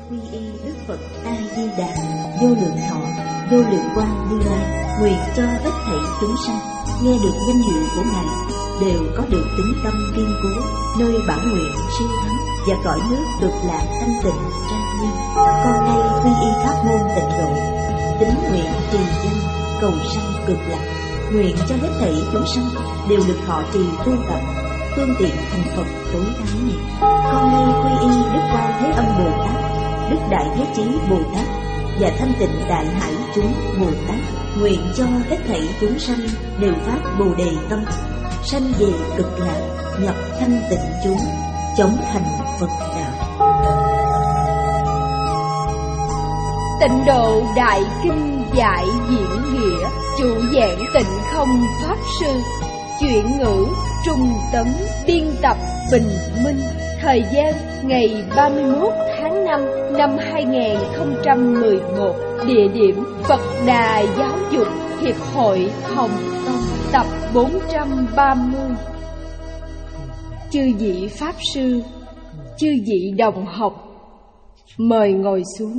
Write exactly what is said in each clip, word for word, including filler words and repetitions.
quy y Đức Phật A Di Đà vô lượng thọ vô lượng quang Như Lai, nguyện cho hết thảy chúng sanh nghe được danh hiệu của Ngài đều có được tín tâm kiên cố, nơi bản nguyện siêu thắng và cõi nước cực lạc thanh tịnh trang nghiêm. Con nay quy y pháp môn tịnh độ, tín nguyện trì danh cầu sanh cực lạc, nguyện cho hết thảy chúng sanh đều được thọ trì tu tập phương tiện thành Phật tối thắng này. Con nay quy y Đức Quan Thế Âm Bồ Tát, Đức Đại Thế Chí Bồ Tát và Thanh Tịnh Đại Hải chúng Bồ Tát, nguyện cho hết thảy chúng sanh đều phát Bồ Đề tâm, sanh về cực lạc, nhập thanh tịnh chúng, chống thành Phật đạo. Tịnh Độ Đại Kinh Giải Diễn Nghĩa, chủ giảng Tịnh Không Pháp Sư, chuyển ngữ Trung Tấn, biên tập Bình Minh. Thời gian ngày ba mươi mốt tháng năm năm hai nghìn không trăm mười một. Địa điểm Phật Đà Giáo dục Hiệp hội Hồng Kông. Tập bốn trăm ba mươi. Chư vị Pháp Sư, chư vị đồng học, mời ngồi xuống.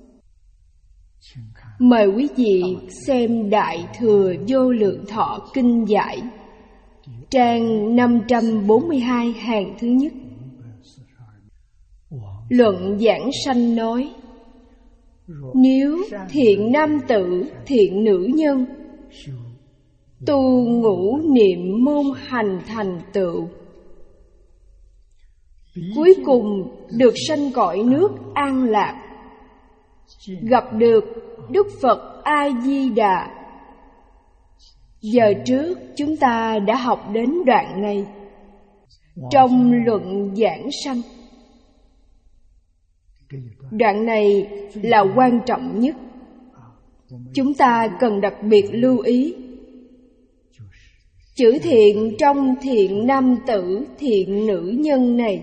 Mời quý vị xem Đại Thừa Vô Lượng Thọ Kinh Giải, trang năm trăm bốn mươi hai hàng thứ nhất. Luận Giảng Sanh nói: nếu thiện nam tử, thiện nữ nhân tu ngũ niệm môn hành thành tựu, cuối cùng được sanh cõi nước an lạc, gặp được Đức Phật A Di Đà. Giờ trước chúng ta đã học đến đoạn này trong Luận Giảng Sanh. Đoạn này là quan trọng nhất, chúng ta cần đặc biệt lưu ý. Chữ thiện trong thiện nam tử, thiện nữ nhân này,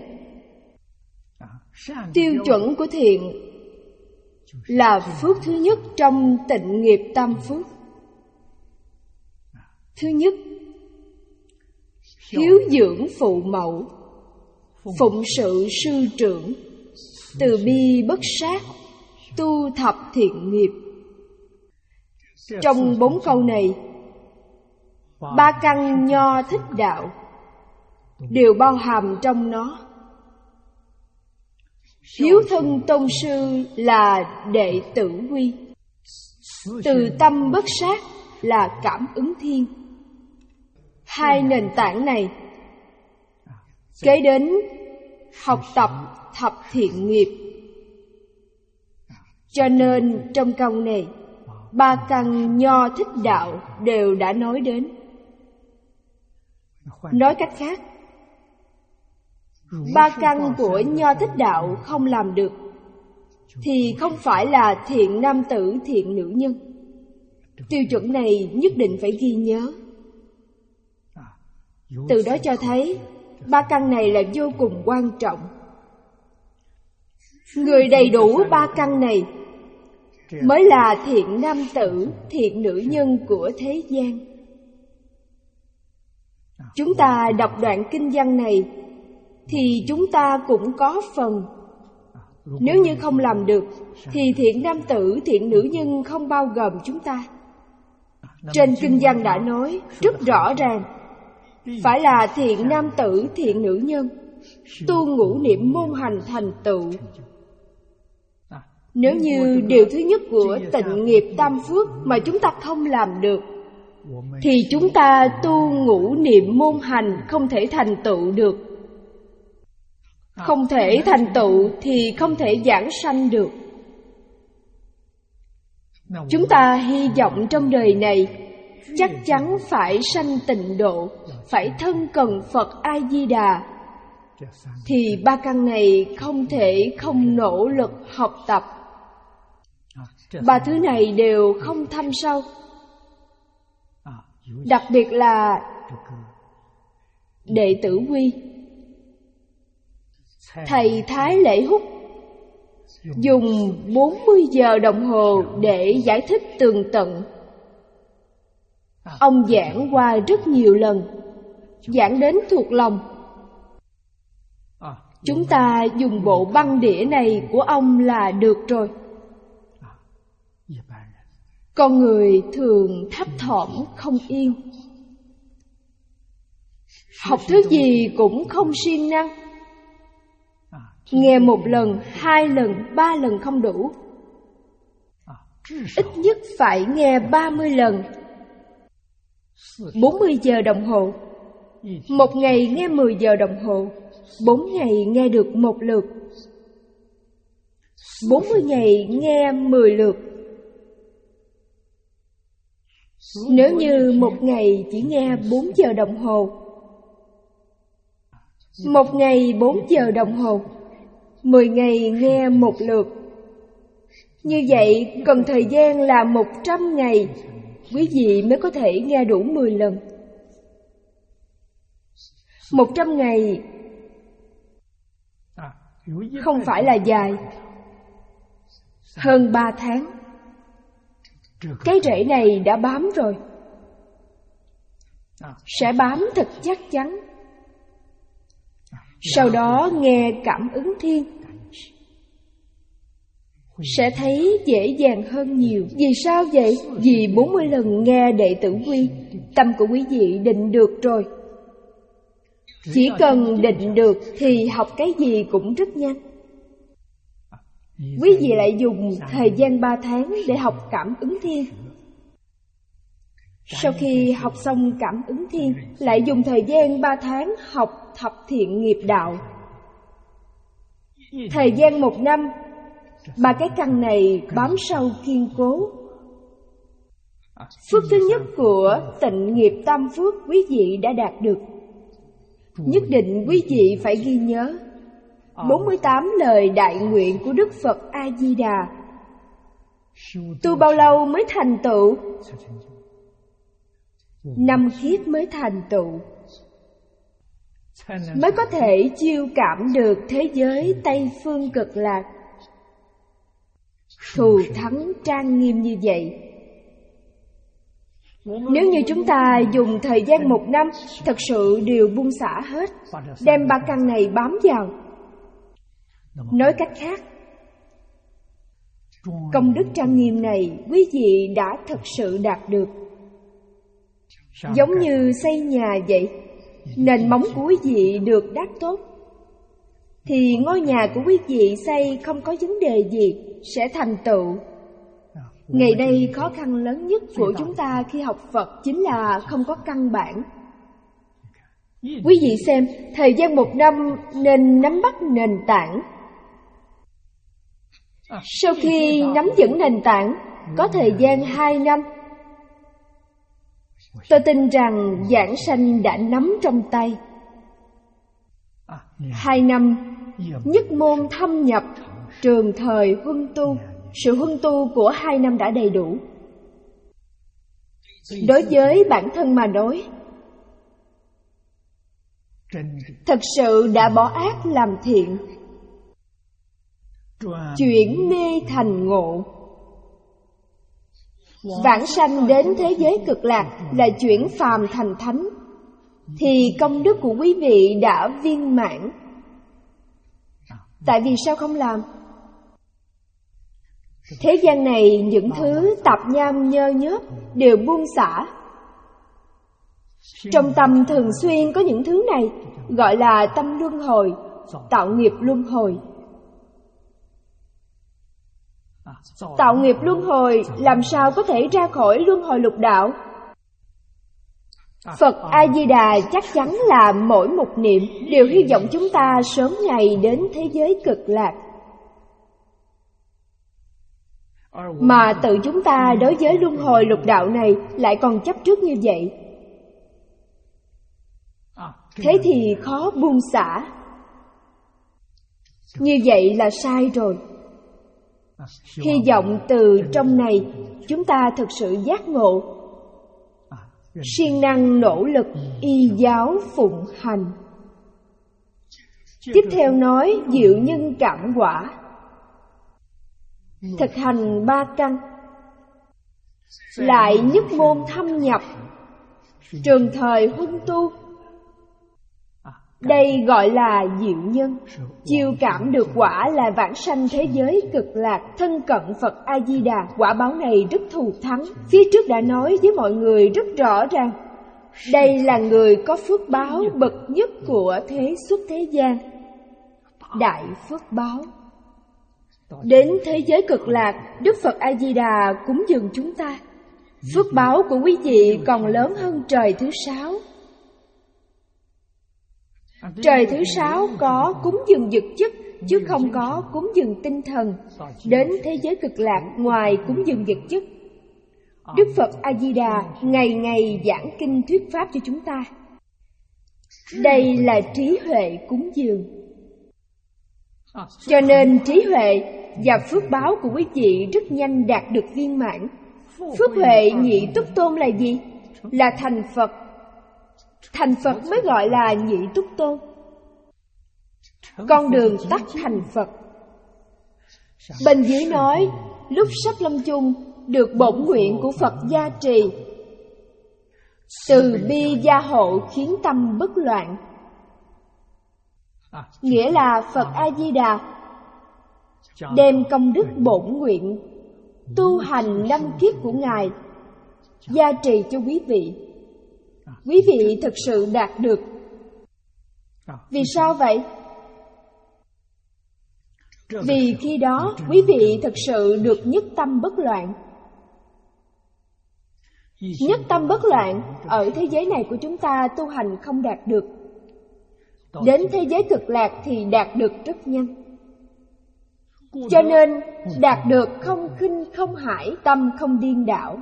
tiêu chuẩn của thiện là phước thứ nhất trong tịnh nghiệp tam phước. Thứ nhất, hiếu dưỡng phụ mẫu, phụng sự sư trưởng, từ bi bất sát, tu thập thiện nghiệp. Trong bốn câu này, ba căn Nho Thích Đạo đều bao hàm trong nó. Hiếu thân tôn sư là đệ tử quy, từ tâm bất sát là cảm ứng thiên. Hai nền tảng này kế đến học tập thập thiện nghiệp. Cho nên trong câu này, ba căn Nho Thích Đạo đều đã nói đến. Nói cách khác, ba căn của Nho Thích Đạo không làm được thì không phải là thiện nam tử, thiện nữ nhân. Tiêu chuẩn này nhất định phải ghi nhớ. Từ đó cho thấy ba căn này là vô cùng quan trọng. Người đầy đủ ba căn này mới là thiện nam tử, thiện nữ nhân của thế gian. Chúng ta đọc đoạn kinh văn này thì chúng ta cũng có phần. Nếu như không làm được thì thiện nam tử, thiện nữ nhân không bao gồm chúng ta. Trên kinh văn đã nói rất rõ ràng, phải là thiện nam tử, thiện nữ nhân, tu ngũ niệm môn hành thành tựu. Nếu như điều thứ nhất của tịnh nghiệp tam phước mà chúng ta không làm được thì chúng ta tu ngũ niệm môn hành không thể thành tựu được. Không thể thành tựu thì không thể giảng sanh được. Chúng ta hy vọng trong đời này chắc chắn phải sanh tịnh độ, phải thân cần Phật A Di Đà, thì ba căn này không thể không nỗ lực học tập. Ba thứ này đều không thâm sâu. Đặc biệt là đệ tử quy. Thầy Thái Lễ Húc dùng bốn mươi giờ đồng hồ để giải thích tường tận. Ông giảng qua rất nhiều lần, giảng đến thuộc lòng. Chúng ta dùng bộ băng đĩa này của ông là được rồi. Con người thường thấp thỏm không yên, học thứ gì cũng không siêng năng. Nghe một lần, hai lần, ba lần không đủ, ít nhất phải nghe ba mươi lần, bốn mươi giờ đồng hồ. Một ngày nghe mười giờ đồng hồ, bốn ngày nghe được một lượt, bốn mươi ngày nghe mười lượt. Nếu như một ngày chỉ nghe bốn giờ đồng hồ, một ngày bốn giờ đồng hồ, mười ngày nghe một lượt, như vậy cần thời gian là một trăm ngày, quý vị mới có thể nghe đủ mười lần. Một trăm ngày không phải là dài. Hơn ba tháng, cái rễ này đã bám rồi, sẽ bám thật chắc chắn. Sau đó nghe cảm ứng thiên, sẽ thấy dễ dàng hơn nhiều. Vì sao vậy? Vì bốn mươi lần nghe đệ tử quy, tâm của quý vị định được rồi. Chỉ cần định được thì học cái gì cũng rất nhanh. Quý vị lại dùng thời gian ba tháng để học cảm ứng thiên. Sau khi học xong cảm ứng thiên, lại dùng thời gian ba tháng học thập thiện nghiệp đạo. Thời gian một năm, ba cái căn này bám sâu kiên cố. Phước thứ nhất của tịnh nghiệp tam phước quý vị đã đạt được. Nhất định quý vị phải ghi nhớ bốn mươi tám lời đại nguyện của Đức Phật A-di-đà. Tu bao lâu mới thành tựu? Năm kiếp mới thành tựu, mới có thể chiêu cảm được thế giới Tây Phương Cực Lạc. Thù thắng trang nghiêm như vậy. Nếu như chúng ta dùng thời gian một năm, thật sự đều buông xả hết, đem ba căn này bám vào. Nói cách khác, công đức trang nghiêm này quý vị đã thật sự đạt được. Giống như xây nhà vậy, nền móng của quý vị được đắp tốt, thì ngôi nhà của quý vị xây không có vấn đề gì, sẽ thành tựu. Ngày nay khó khăn lớn nhất của chúng ta khi học Phật chính là không có căn bản. Quý vị xem, thời gian một năm nên nắm bắt nền tảng. Sau khi nắm vững nền tảng, có thời gian hai năm, tôi tin rằng giảng sanh đã nắm trong tay. Hai năm nhất môn thâm nhập, trường thời huân tu. Sự huân tu của hai năm đã đầy đủ. Đối với bản thân mà nói, thật sự đã bỏ ác làm thiện, chuyển mê thành ngộ. Vãng sanh đến thế giới cực lạc là chuyển phàm thành thánh, thì công đức của quý vị đã viên mãn. Tại vì sao không làm? Thế gian này những thứ tạp nham nhơ nhớp đều buông xả. Trong tâm thường xuyên có những thứ này, gọi là tâm luân hồi, tạo nghiệp luân hồi. Tạo nghiệp luân hồi làm sao có thể ra khỏi luân hồi lục đạo? Phật A-di-đà chắc chắn là mỗi một niệm đều hy vọng chúng ta sớm ngày đến thế giới cực lạc. Mà tự chúng ta đối với luân hồi lục đạo này lại còn chấp trước như vậy. Thế thì khó buông xả. Như vậy là sai rồi. Hy vọng từ trong này chúng ta thực sự giác ngộ, siêng năng nỗ lực y giáo phụng hành. Tiếp theo nói diệu nhân cảm quả. Thực hành ba căn, lại nhất môn thâm nhập, trường thời huân tu. Đây gọi là diệu nhân. Chiêu cảm được quả là vãng sanh thế giới cực lạc, thân cận Phật A-di-đà. Quả báo này rất thù thắng. Phía trước đã nói với mọi người rất rõ ràng. Đây là người có phước báo bậc nhất của thế xuất thế gian. Đại phước báo. Đến thế giới cực lạc, Đức Phật A-di-đà cúng dường chúng ta. Phước báo của quý vị còn lớn hơn trời thứ sáu. Trời thứ sáu có cúng dường vật chất, chứ không có cúng dường tinh thần. Đến thế giới cực lạc, ngoài cúng dường vật chất, Đức Phật A-di-đà ngày ngày giảng kinh thuyết pháp cho chúng ta. Đây là trí huệ cúng dường. Cho nên trí huệ và phước báo của quý vị rất nhanh đạt được viên mãn. Phước huệ nhị túc tôn là gì? Là thành Phật. Thành Phật mới gọi là nhị túc tôn. Con đường tắt thành Phật. Bên dưới nói, lúc sắp lâm chung, được bổn nguyện của Phật gia trì, từ bi gia hộ khiến tâm bất loạn. Nghĩa là Phật A-di-đà đem công đức bổn nguyện tu hành năm kiếp của Ngài gia trì cho quý vị. Quý vị thực sự đạt được. Vì sao vậy? Vì khi đó quý vị thực sự được nhất tâm bất loạn. Nhất tâm bất loạn ở thế giới này của chúng ta tu hành không đạt được. Đến thế giới cực lạc thì đạt được rất nhanh. Cho nên đạt được không khinh không hải, tâm không điên đảo.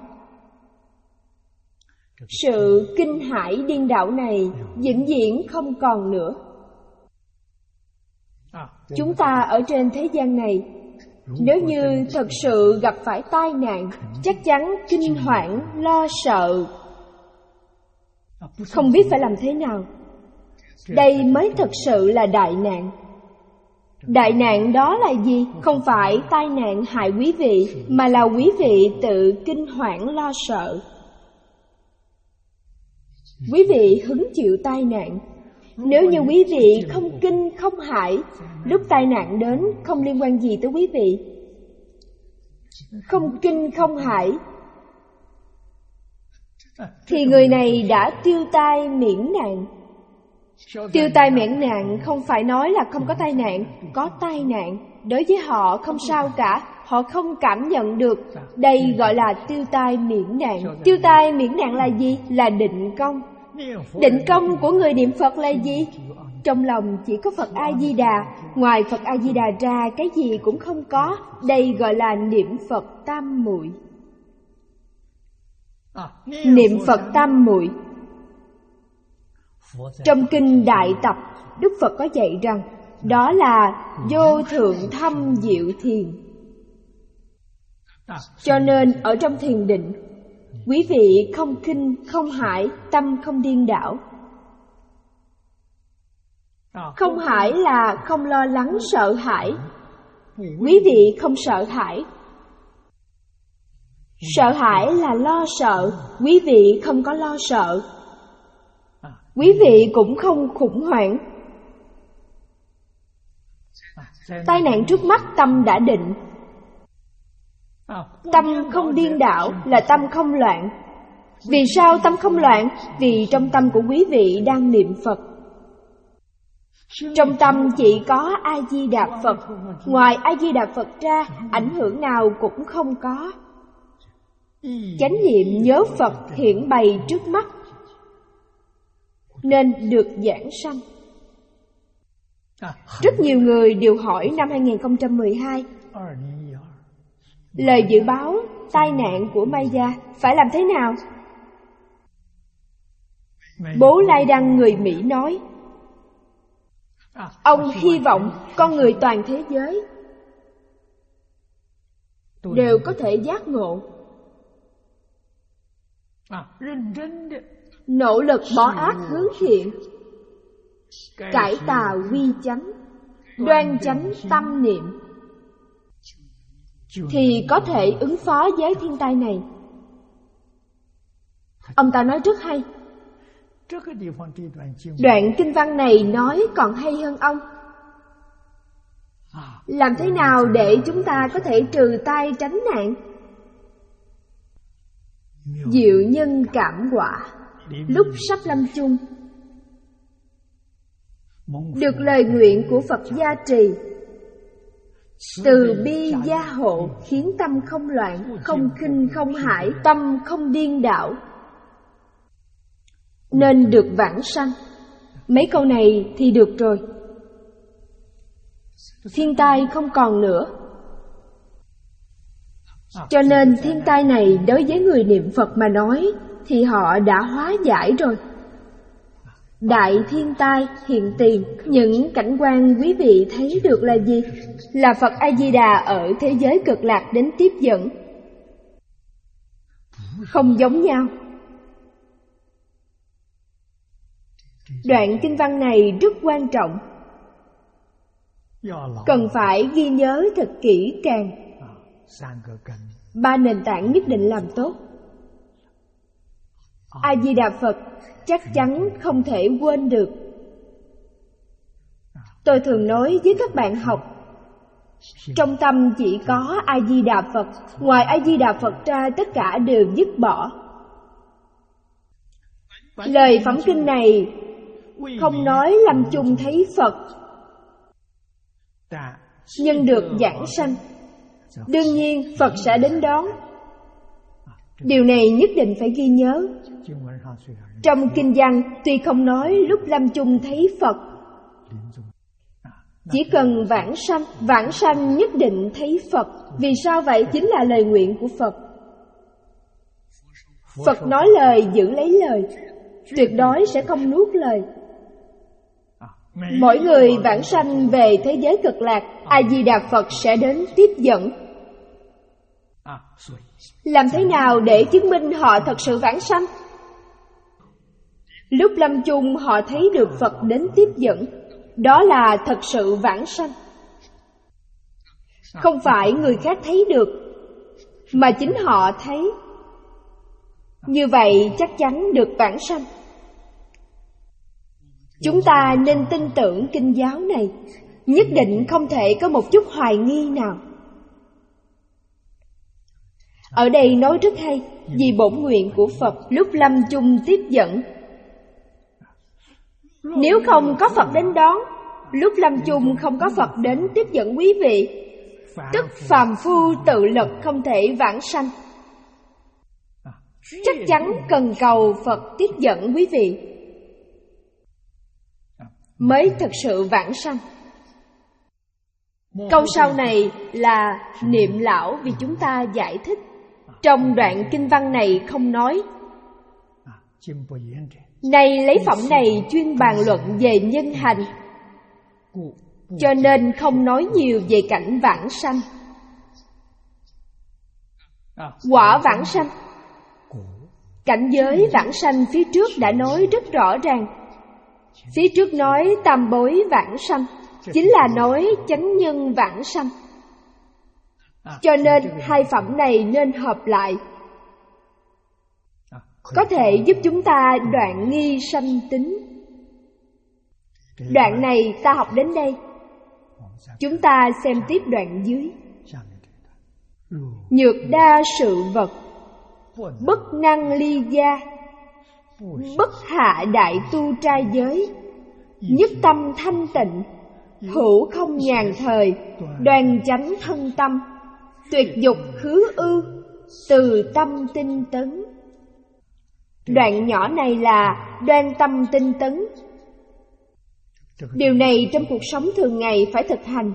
Sự kinh hải điên đảo này vĩnh viễn không còn nữa. Chúng ta ở trên thế gian này, nếu như thật sự gặp phải tai nạn, chắc chắn kinh hoảng, lo sợ, không biết phải làm thế nào. Đây mới thật sự là đại nạn. Đại nạn đó là gì? Không phải tai nạn hại quý vị, mà là quý vị tự kinh hoảng lo sợ. Quý vị hứng chịu tai nạn. Nếu như quý vị không kinh không hãi, lúc tai nạn đến không liên quan gì tới quý vị. Không kinh không hãi thì người này đã tiêu tai miễn nạn. Tiêu tai miễn nạn không phải nói là không có tai nạn. Có tai nạn, đối với họ không sao cả. Họ không cảm nhận được. Đây gọi là tiêu tai miễn nạn. Tiêu tai miễn nạn là gì? Là định công. Định công của người niệm Phật là gì? Trong lòng chỉ có Phật A-di-đà. Ngoài Phật A-di-đà ra cái gì cũng không có. Đây gọi là niệm Phật tam muội. Niệm Phật tam muội. Trong kinh Đại Tập, Đức Phật có dạy rằng đó là vô thượng thâm diệu thiền. Cho nên ở trong thiền định, quý vị không khinh, không hãi, tâm không điên đảo. Không hãi là không lo lắng sợ hãi. Quý vị không sợ hãi. Sợ hãi là lo sợ. Quý vị không có lo sợ. Quý vị cũng không khủng hoảng. Tai nạn trước mắt tâm đã định. Tâm không điên đảo là tâm không loạn. Vì sao tâm không loạn? Vì trong tâm của quý vị đang niệm Phật. Trong tâm chỉ có A-di-đà Phật. Ngoài A-di-đà Phật ra, ảnh hưởng nào cũng không có. Chánh niệm nhớ Phật hiển bày trước mắt, nên được giảng sanh. Rất nhiều người đều hỏi năm hai không một hai, lời dự báo tai nạn của Maya phải làm thế nào? Bố Lai Đăng người Mỹ nói, ông hy vọng con người toàn thế giới đều có thể giác ngộ, nỗ lực bỏ ác hướng thiện, cải tà quy chánh, đoan chánh tâm niệm, thì có thể ứng phó với thiên tai này. Ông ta nói rất hay. Đoạn kinh văn này nói còn hay hơn ông. Làm thế nào để chúng ta có thể trừ tai tránh nạn? Diệu nhân cảm quả, lúc sắp lâm chung, được lời nguyện của Phật gia trì, từ bi gia hộ, khiến tâm không loạn, không khinh không hãi, tâm không điên đảo, nên được vãng sanh. Mấy câu này thì được rồi. Thiên tai không còn nữa. Cho nên thiên tai này đối với người niệm Phật mà nói thì họ đã hóa giải rồi. Đại thiên tai hiện tiền, những cảnh quan quý vị thấy được là gì? Là Phật A-di-đà ở thế giới cực lạc đến tiếp dẫn. Không giống nhau. Đoạn kinh văn này rất quan trọng, cần phải ghi nhớ thật kỹ càng. Ba nền tảng nhất định làm tốt. A-di-đà Phật chắc chắn không thể quên được. Tôi thường nói với các bạn học, trong tâm chỉ có A-di-đà Phật, ngoài A-di-đà Phật ra tất cả đều dứt bỏ. Lời phẩm kinh này không nói lâm chung thấy Phật, nhưng được giảng sanh. Đương nhiên Phật sẽ đến đón. Điều này nhất định phải ghi nhớ. Trong kinh văn tuy không nói lúc lâm chung thấy Phật, chỉ cần vãng sanh, vãng sanh nhất định thấy Phật. Vì sao vậy? Chính là lời nguyện của Phật. Phật nói lời giữ lấy lời, tuyệt đối sẽ không nuốt lời. Mỗi người vãng sanh về thế giới cực lạc, A-di-đà Phật sẽ đến tiếp dẫn. Làm thế nào để chứng minh họ thật sự vãng sanh? Lúc lâm chung họ thấy được Phật đến tiếp dẫn, đó là thật sự vãng sanh. Không phải người khác thấy được, mà chính họ thấy. Như vậy chắc chắn được vãng sanh. Chúng ta nên tin tưởng kinh giáo này, nhất định không thể có một chút hoài nghi nào. Ở đây nói rất hay, vì bổn nguyện của Phật lúc lâm chung tiếp dẫn. Nếu không có Phật đến đón, lúc lâm chung không có Phật đến tiếp dẫn quý vị, tức phàm phu tự lực không thể vãng sanh. Chắc chắn cần cầu Phật tiếp dẫn quý vị mới thực sự vãng sanh. Câu sau này là niệm lão vì chúng ta giải thích. Trong đoạn kinh văn này không nói. Này lấy phẩm này chuyên bàn luận về nhân hành, cho nên không nói nhiều về cảnh vãng sanh. Quả vãng sanh, cảnh giới vãng sanh phía trước đã nói rất rõ ràng. Phía trước nói tam bối vãng sanh, chính là nói chánh nhân vãng sanh. Cho nên hai phẩm này nên hợp lại, có thể giúp chúng ta đoạn nghi sanh tính. Đoạn này ta học đến đây. Chúng ta xem tiếp đoạn dưới. Nhược đa sự vật, bất năng ly gia, bất hạ đại tu trai giới, nhất tâm thanh tịnh, hữu không nhàn thời, đoan chánh thân tâm, tuyệt dục khứ ư, từ tâm tinh tấn. Đoạn nhỏ này là đoan tâm tinh tấn. Điều này trong cuộc sống thường ngày phải thực hành.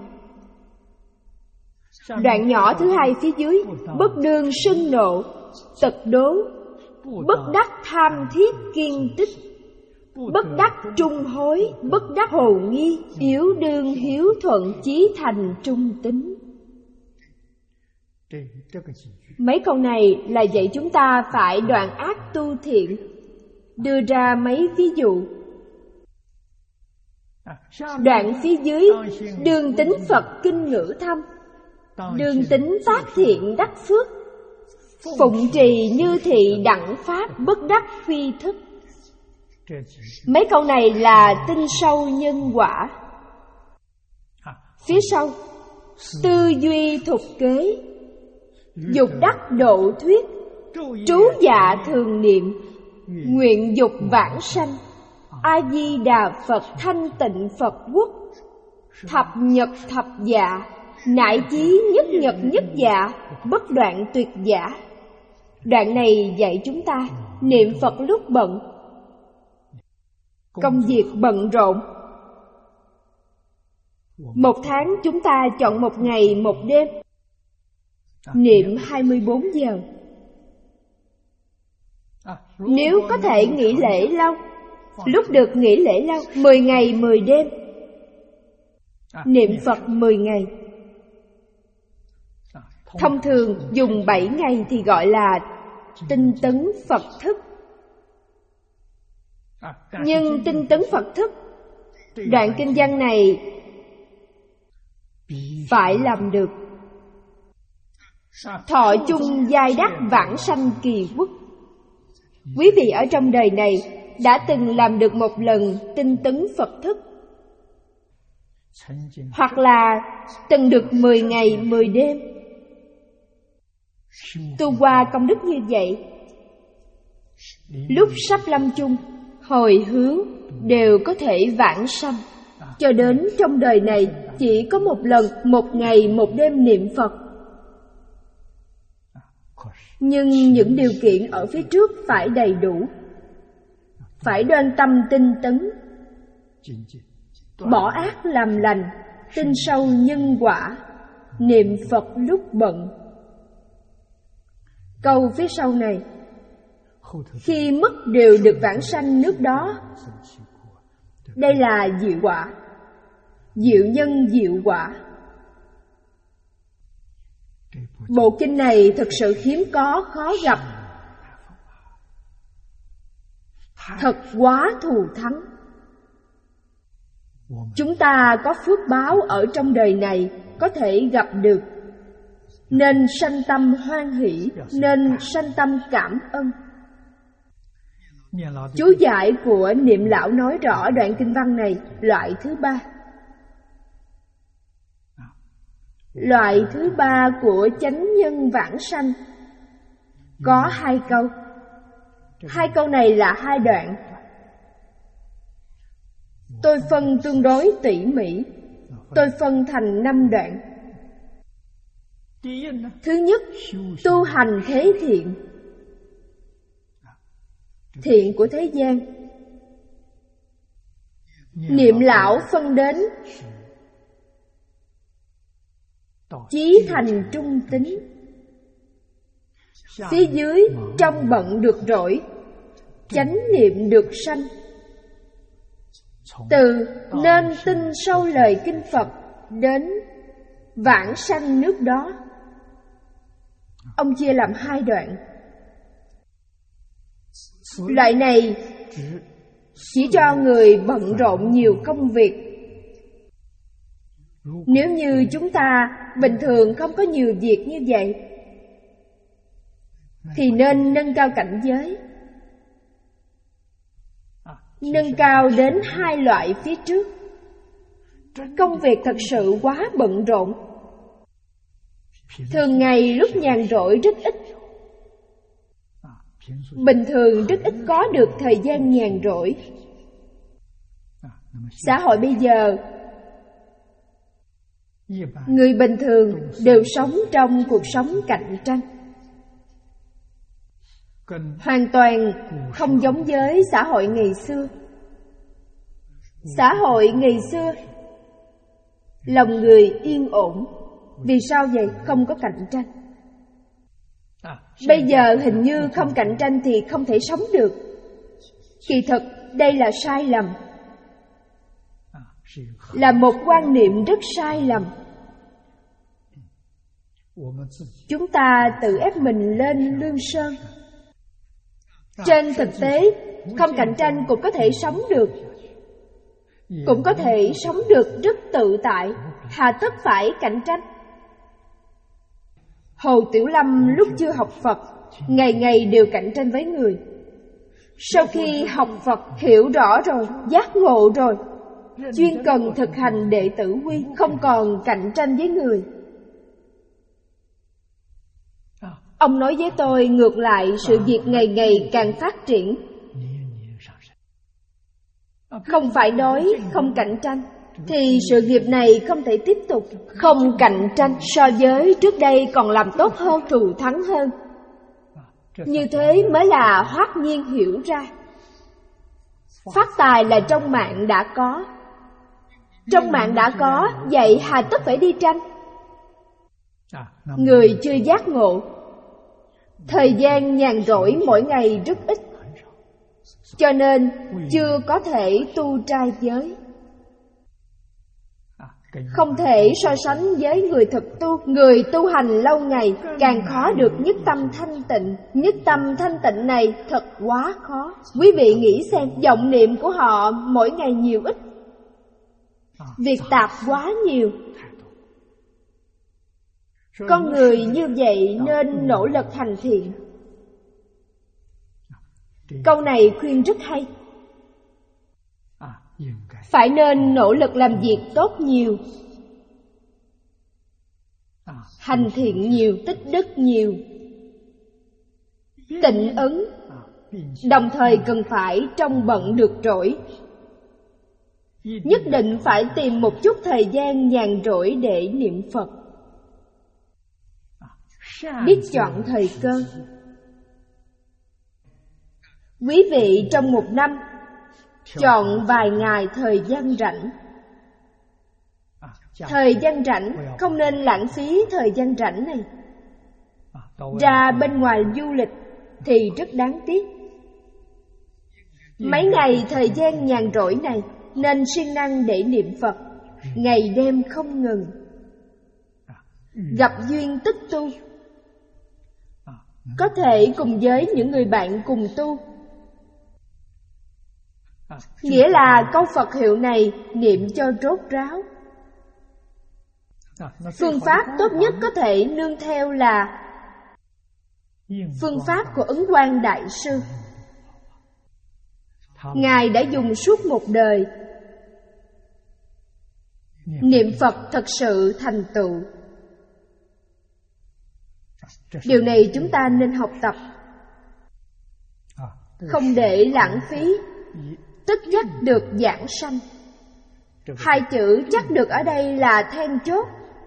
Đoạn nhỏ thứ hai phía dưới, bất đương sân nộ, tật đố, bất đắc tham thiết kiên tích, bất đắc trung hối, bất đắc hồ nghi, yếu đương hiếu thuận chí thành trung tín. Mấy câu này là dạy chúng ta phải đoạn ác tu thiện. Đưa ra mấy ví dụ. Đoạn phía dưới, đương tính Phật kinh ngữ thâm, đương tính phát thiện đắc phước, phụng trì như thị đặng pháp bất đắc phi thức. Mấy câu này là tin sâu nhân quả. Phía sau, tư duy thục kế, dục đắc độ thuyết, trú dạ thường niệm, nguyện dục vãng sanh, A-di-đà Phật thanh tịnh Phật quốc, thập nhật thập dạ, nại chí nhất nhật nhất dạ, bất đoạn tuyệt giả. Đoạn này dạy chúng ta niệm Phật lúc bận, công việc bận rộn. Một tháng chúng ta chọn một ngày một đêm, niệm hai mươi bốn giờ. Nếu có thể nghỉ lễ lâu, lúc được nghỉ lễ lâu, mười ngày mười đêm, niệm Phật mười ngày. Thông thường dùng bảy ngày thì gọi là tinh tấn Phật thức. Nhưng tinh tấn Phật thức, đoạn kinh văn này phải làm được. Thọ chung giai đắc vãng sanh kỳ quốc. Quý vị ở trong đời này đã từng làm được một lần tinh tấn Phật thức, hoặc là từng được mười ngày mười đêm. Tu qua công đức như vậy, lúc sắp lâm chung, hồi hướng đều có thể vãng sanh. Cho đến trong đời này chỉ có một lần, một ngày một đêm niệm Phật. Nhưng những điều kiện ở phía trước phải đầy đủ. Phải đoan tâm tinh tấn, bỏ ác làm lành, tin sâu nhân quả, niệm Phật lúc bận. Câu phía sau này, khi mất đều được vãng sanh nước đó. Đây là diệu quả, diệu nhân diệu quả. Bộ kinh này thực sự hiếm có, khó gặp, thật quá thù thắng. Chúng ta có phước báo ở trong đời này có thể gặp được, nên sanh tâm hoan hỷ, nên sanh tâm cảm ơn. Chú giải của Niệm Lão nói rõ đoạn kinh văn này. Loại thứ ba, loại thứ ba của chánh nhân vãng sanh có hai câu. Hai câu này là hai đoạn. Tôi phân tương đối tỉ mỉ, tôi phân thành năm đoạn. Thứ nhất, tu hành thế thiện. Thiện của thế gian. Niệm Lão phân đến chí thành trung tín. Phía dưới, trong bận được rỗi, chánh niệm được sanh. Từ nên tin sâu lời kinh Phật đến vãng sanh nước đó, ông chia làm hai đoạn. Loại này chỉ cho người bận rộn nhiều công việc. Nếu như chúng ta bình thường không có nhiều việc như vậy, thì nên nâng cao cảnh giới, nâng cao đến hai loại phía trước. Công việc thật sự quá bận rộn, thường ngày lúc nhàn rỗi rất ít. Bình thường rất ít có được thời gian nhàn rỗi. Xã hội bây giờ, người bình thường đều sống trong cuộc sống cạnh tranh, hoàn toàn không giống với xã hội ngày xưa. Xã hội ngày xưa, lòng người yên ổn. Vì sao vậy? Không có cạnh tranh. Bây giờ hình như không cạnh tranh thì không thể sống được. Kỳ thực đây là sai lầm, là một quan niệm rất sai lầm. Chúng ta tự ép mình lên lương sơn. Trên thực tế, không cạnh tranh cũng có thể sống được, cũng có thể sống được rất tự tại. Hà tất phải cạnh tranh? Hồ Tiểu Lâm lúc chưa học Phật, ngày ngày đều cạnh tranh với người. Sau khi học Phật hiểu rõ rồi, giác ngộ rồi, chuyên cần thực hành đệ tử quy, không còn cạnh tranh với người. Ông nói với tôi, ngược lại sự việc ngày ngày càng phát triển. Không phải đói, không cạnh tranh, thì sự nghiệp này không thể tiếp tục. Không cạnh tranh so với trước đây còn làm tốt hơn, thù thắng hơn. Như thế mới là hoát nhiên hiểu ra. Phát tài là trong mạng đã có. Trong mạng đã có, vậy hà tất phải đi tranh? Người chưa giác ngộ, thời gian nhàn rỗi mỗi ngày rất ít, cho nên chưa có thể tu trai giới. Không thể so sánh với người thực tu. Người tu hành lâu ngày càng khó được nhất tâm thanh tịnh. Nhất tâm thanh tịnh này thật quá khó. Quý vị nghĩ xem, vọng niệm của họ mỗi ngày nhiều ít, việc tạp quá nhiều. Con người như vậy nên nỗ lực hành thiện. Câu này khuyên rất hay. Phải nên nỗ lực làm việc tốt nhiều, hành thiện nhiều, tích đức nhiều, tịnh ứng. Đồng thời cần phải trong bận được rỗi. Nhất định phải tìm một chút thời gian nhàn rỗi để niệm Phật. Biết chọn thời cơ. Quý vị trong một năm chọn vài ngày thời gian rảnh. Thời gian rảnh không nên lãng phí thời gian rảnh này. Ra bên ngoài du lịch thì rất đáng tiếc. Mấy ngày thời gian nhàn rỗi này nên siêng năng để niệm Phật, ngày đêm không ngừng. Gặp duyên tức tu, có thể cùng với những người bạn cùng tu. Nghĩa là câu Phật hiệu này niệm cho rốt ráo. Phương pháp tốt nhất có thể nương theo là phương pháp của Ấn Quang Đại Sư. Ngài đã dùng suốt một đời. Niệm Phật thật sự thành tựu. Điều này chúng ta nên học tập, không để lãng phí. Tức chắc được giảng sanh. Hai chữ chắc được ở đây là then chốt.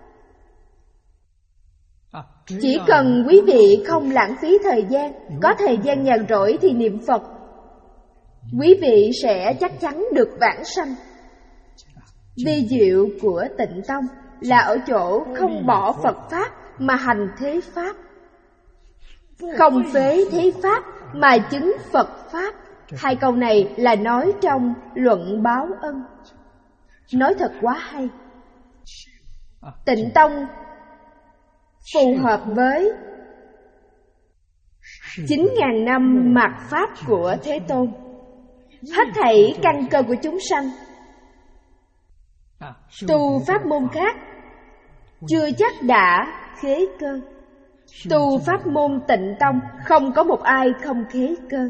Chỉ cần quý vị không lãng phí thời gian, có thời gian nhàn rỗi thì niệm Phật, quý vị sẽ chắc chắn được vãng sanh. Vi diệu của Tịnh Tông là ở chỗ không bỏ Phật Pháp mà hành thế Pháp, không phế thế Pháp mà chứng Phật Pháp. Hai câu này là nói trong Luận Báo Ân. Nói thật quá hay. Tịnh Tông phù hợp với chín ngàn năm mạt Pháp của Thế Tôn. Hết thảy căn cơ của chúng sanh. Tu pháp môn khác chưa chắc đã khế cơ. Tu pháp môn Tịnh Tông không có một ai không khế cơ.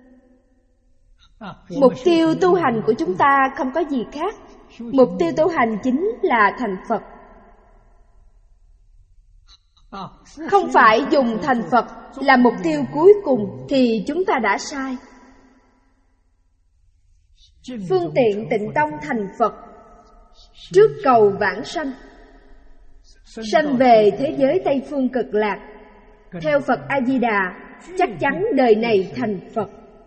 Mục tiêu tu hành của chúng ta không có gì khác. Mục tiêu tu hành chính là thành Phật. Không phải dùng thành Phật làm mục tiêu cuối cùng thì chúng ta đã sai. Phương tiện Tịnh Tông thành Phật, trước cầu vãng sanh, sanh về thế giới Tây Phương Cực Lạc. Theo Phật A-di-đà, chắc chắn đời này thành Phật.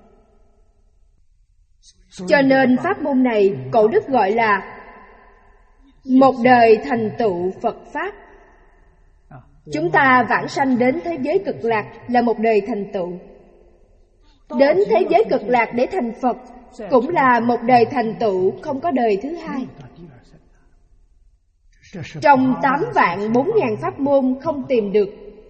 Cho nên pháp môn này cổ đức gọi là một đời thành tựu Phật Pháp. Chúng ta vãng sanh đến thế giới Cực Lạc là một đời thành tựu. Đến thế giới Cực Lạc để thành Phật cũng là một đời thành tựu, không có đời thứ hai. Trong tám vạn bốn ngàn pháp môn không tìm được.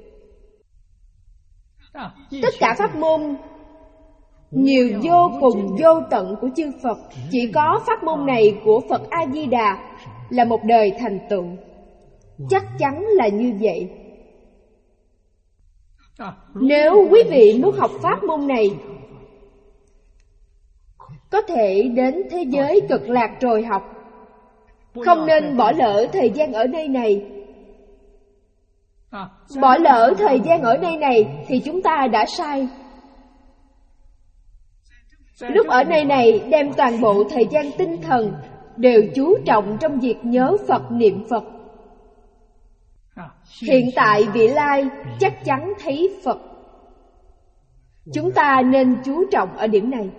Tất cả pháp môn nhiều vô cùng vô tận của chư Phật, chỉ có pháp môn này của Phật A-di-đà là một đời thành tựu. Chắc chắn là như vậy. Nếu quý vị muốn học pháp môn này, có thể đến thế giới cực lạc rồi học. Không nên bỏ lỡ thời gian ở nơi này. Bỏ lỡ thời gian ở nơi này thì chúng ta đã sai. Lúc ở nơi này, đem toàn bộ thời gian tinh thần đều chú trọng trong việc nhớ Phật, niệm Phật. Hiện tại vị lai chắc chắn thấy Phật. Chúng ta nên chú trọng ở điểm này.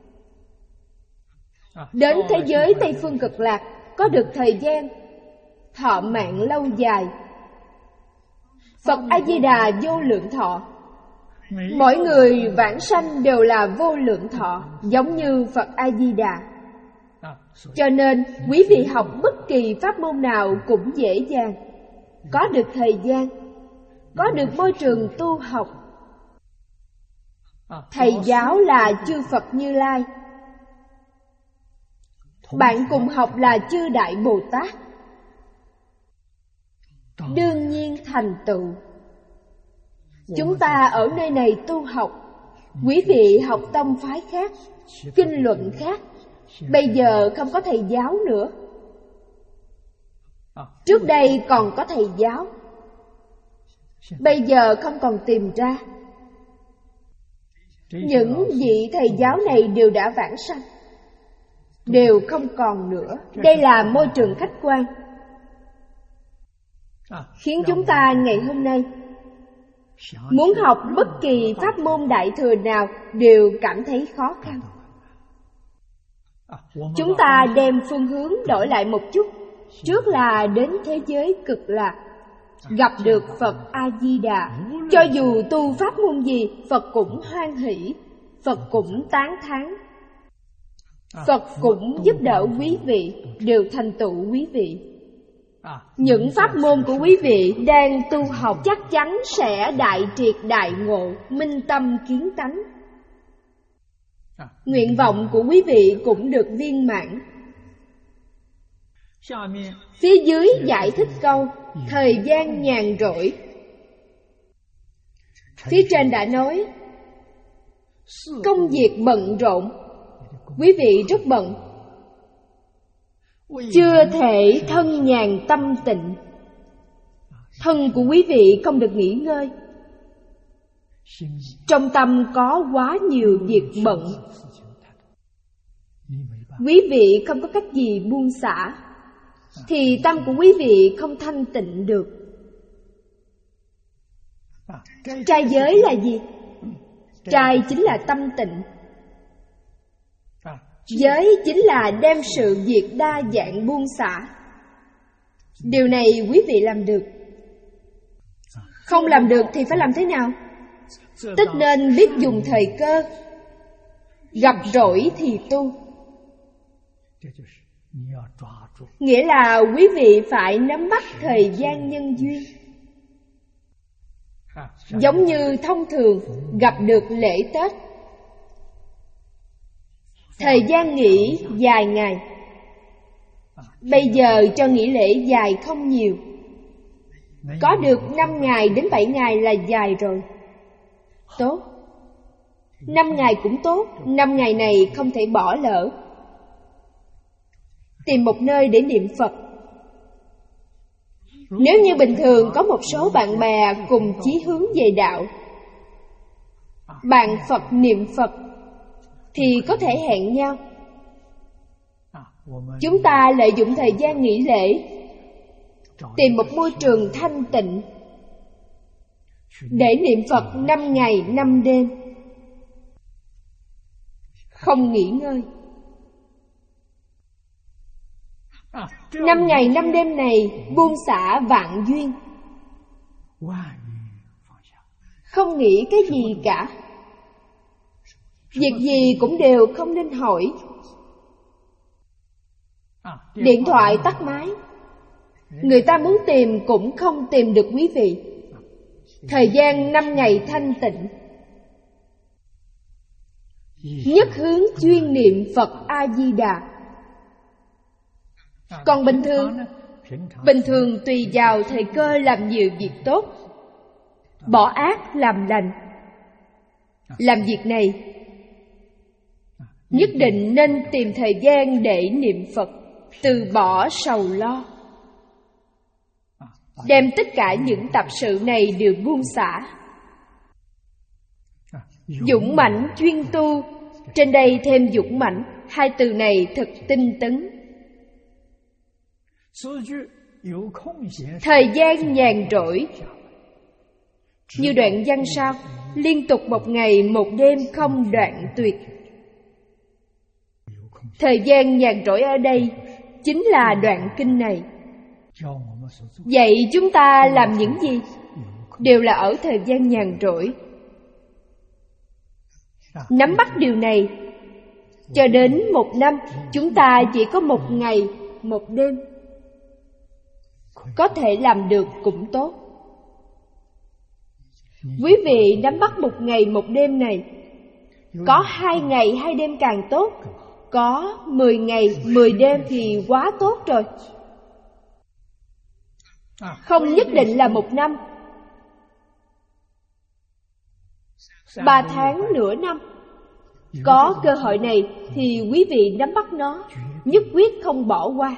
Đến thế giới Tây Phương Cực Lạc, có được thời gian thọ mạng lâu dài. Phật A-di-đà vô lượng thọ. Mỗi người vãng sanh đều là vô lượng thọ, giống như Phật A-di-đà. Cho nên quý vị học bất kỳ pháp môn nào cũng dễ dàng. Có được thời gian, có được môi trường tu học. Thầy giáo là chư Phật Như Lai, bạn cùng học là chư Đại Bồ Tát. Đương nhiên thành tựu. Chúng ta ở nơi này tu học, quý vị học tông phái khác, kinh luận khác. Bây giờ không có thầy giáo nữa. Trước đây còn có thầy giáo, bây giờ không còn tìm ra. Những vị thầy giáo này đều đã vãng sanh, đều không còn nữa. Đây là môi trường khách quan, khiến chúng ta ngày hôm nay muốn học bất kỳ pháp môn đại thừa nào đều cảm thấy khó khăn. Chúng ta đem phương hướng đổi lại một chút. Trước là đến thế giới cực lạc, gặp được Phật A-di-đà. Cho dù tu pháp môn gì, Phật cũng hoan hỷ, Phật cũng tán thán, Phật cũng giúp đỡ quý vị, đều thành tựu quý vị. Những pháp môn của quý vị đang tu học chắc chắn sẽ đại triệt đại ngộ, minh tâm kiến tánh. Nguyện vọng của quý vị cũng được viên mãn. Phía dưới giải thích câu thời gian nhàn rỗi. Phía trên đã nói công việc bận rộn, quý vị rất bận, chưa thể thân nhàn tâm tịnh. Thân của quý vị không được nghỉ ngơi, trong tâm có quá nhiều việc bận, quý vị không có cách gì buông xả, thì tâm của quý vị không thanh tịnh được. Trai giới là gì? Trai chính là tâm tịnh. Giới chính là đem sự việc đa dạng buông xả. Điều này quý vị làm được. Không làm được thì phải làm thế nào? Tất nên biết dùng thời cơ, gặp rỗi thì tu. Nghĩa là quý vị phải nắm bắt thời gian nhân duyên. Giống như thông thường gặp được lễ Tết, thời gian nghỉ dài ngày. Bây giờ cho nghỉ lễ dài không nhiều, có được năm ngày đến bảy ngày là dài rồi. Tốt, năm ngày cũng tốt. Năm ngày này không thể bỏ lỡ. Tìm một nơi để niệm Phật. Nếu như bình thường có một số bạn bè cùng chí hướng về đạo, bạn Phật niệm Phật, thì có thể hẹn nhau. Chúng ta lợi dụng thời gian nghỉ lễ, tìm một môi trường thanh tịnh để niệm Phật năm ngày năm đêm, không nghỉ ngơi. Năm ngày năm đêm này buông xả vạn duyên, không nghĩ cái gì cả. Việc gì cũng đều không nên hỏi. Điện thoại tắt máy, người ta muốn tìm cũng không tìm được quý vị. Thời gian năm ngày thanh tịnh, nhất hướng chuyên niệm Phật A-di-đà. Còn bình thường, bình thường tùy vào thời cơ làm nhiều việc tốt, bỏ ác làm lành. Làm việc này nhất định nên tìm thời gian để niệm Phật, từ bỏ sầu lo. Đem tất cả những tập sự này đều buông xả. Dũng mãnh chuyên tu, trên đây thêm dũng mãnh, hai từ này thật tinh tấn. Thời gian nhàn rỗi như đoạn văn sau, liên tục một ngày một đêm không đoạn tuyệt. Thời gian nhàn rỗi ở đây chính là đoạn kinh này. Vậy chúng ta làm những gì? Đều là ở thời gian nhàn rỗi. Nắm bắt điều này, cho đến một năm chúng ta chỉ có một ngày một đêm. Có thể làm được cũng tốt. Quý vị nắm bắt một ngày một đêm này, có hai ngày hai đêm càng tốt, có mười ngày mười đêm thì quá tốt rồi. Không nhất định là một năm, ba tháng, nửa năm. Có cơ hội này thì quý vị nắm bắt nó, nhất quyết không bỏ qua.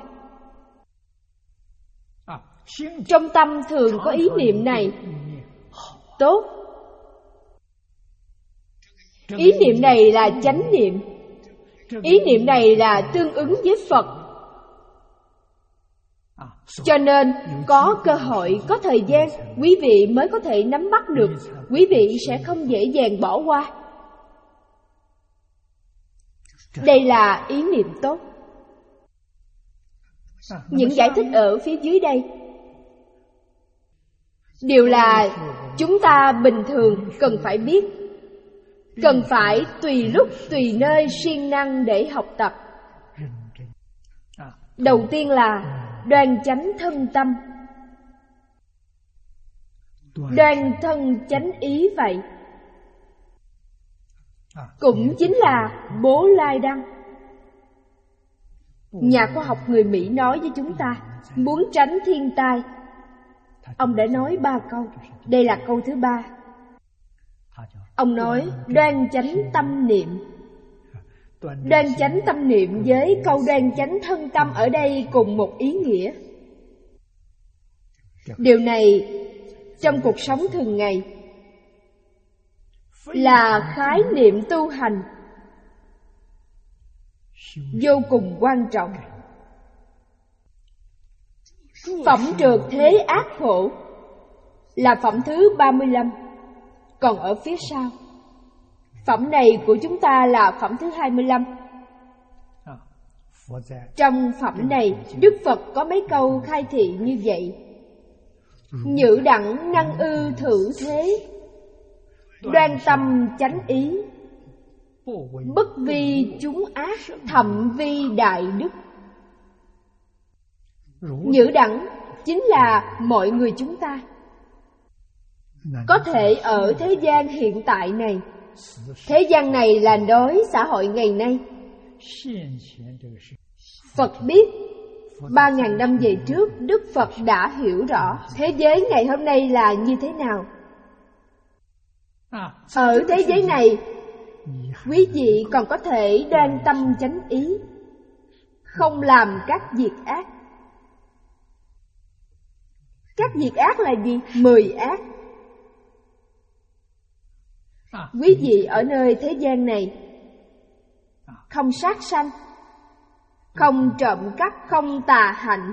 Trong tâm thường có ý niệm này, tốt. Ý niệm này là chánh niệm. Ý niệm này là tương ứng với Phật. Cho nên có cơ hội, có thời gian, quý vị mới có thể nắm bắt được. Quý vị sẽ không dễ dàng bỏ qua. Đây là ý niệm tốt. Những giải thích ở phía dưới đây đều là chúng ta bình thường cần phải biết, cần phải tùy lúc tùy nơi siêng năng để học tập. Đầu tiên là đoan chánh thân tâm, đoan thân chánh ý vậy. Cũng chính là Bố Lai Đăng. Nhà khoa học người Mỹ nói với chúng ta, muốn tránh thiên tai, ông đã nói ba câu. Đây là câu thứ ba. Ông nói đoan chánh tâm niệm. Đoan chánh tâm niệm với câu đoan chánh thân tâm ở đây cùng một ý nghĩa. Điều này trong cuộc sống thường ngày là khái niệm tu hành vô cùng quan trọng. Phẩm trượt thế ác khổ là phẩm thứ ba mươi lăm. Còn ở phía sau, phẩm này của chúng ta là phẩm thứ hai mươi lăm. Trong phẩm này, Đức Phật có mấy câu khai thị như vậy: nhữ đẳng năng ư thử thế, đoan tâm chánh ý, bất vi chúng ác, thậm vi đại đức. Nhữ đẳng chính là mọi người chúng ta. Có thể ở thế gian hiện tại này, thế gian này là nói xã hội ngày nay. Phật biết, ba ngàn năm về trước, Đức Phật đã hiểu rõ thế giới ngày hôm nay là như thế nào. Ở thế giới này, quý vị còn có thể đoan tâm chánh ý, không làm các việc ác. Các việc ác là gì? Mười ác. Quý vị ở nơi thế gian này không sát sanh, không trộm cắp, không tà hạnh,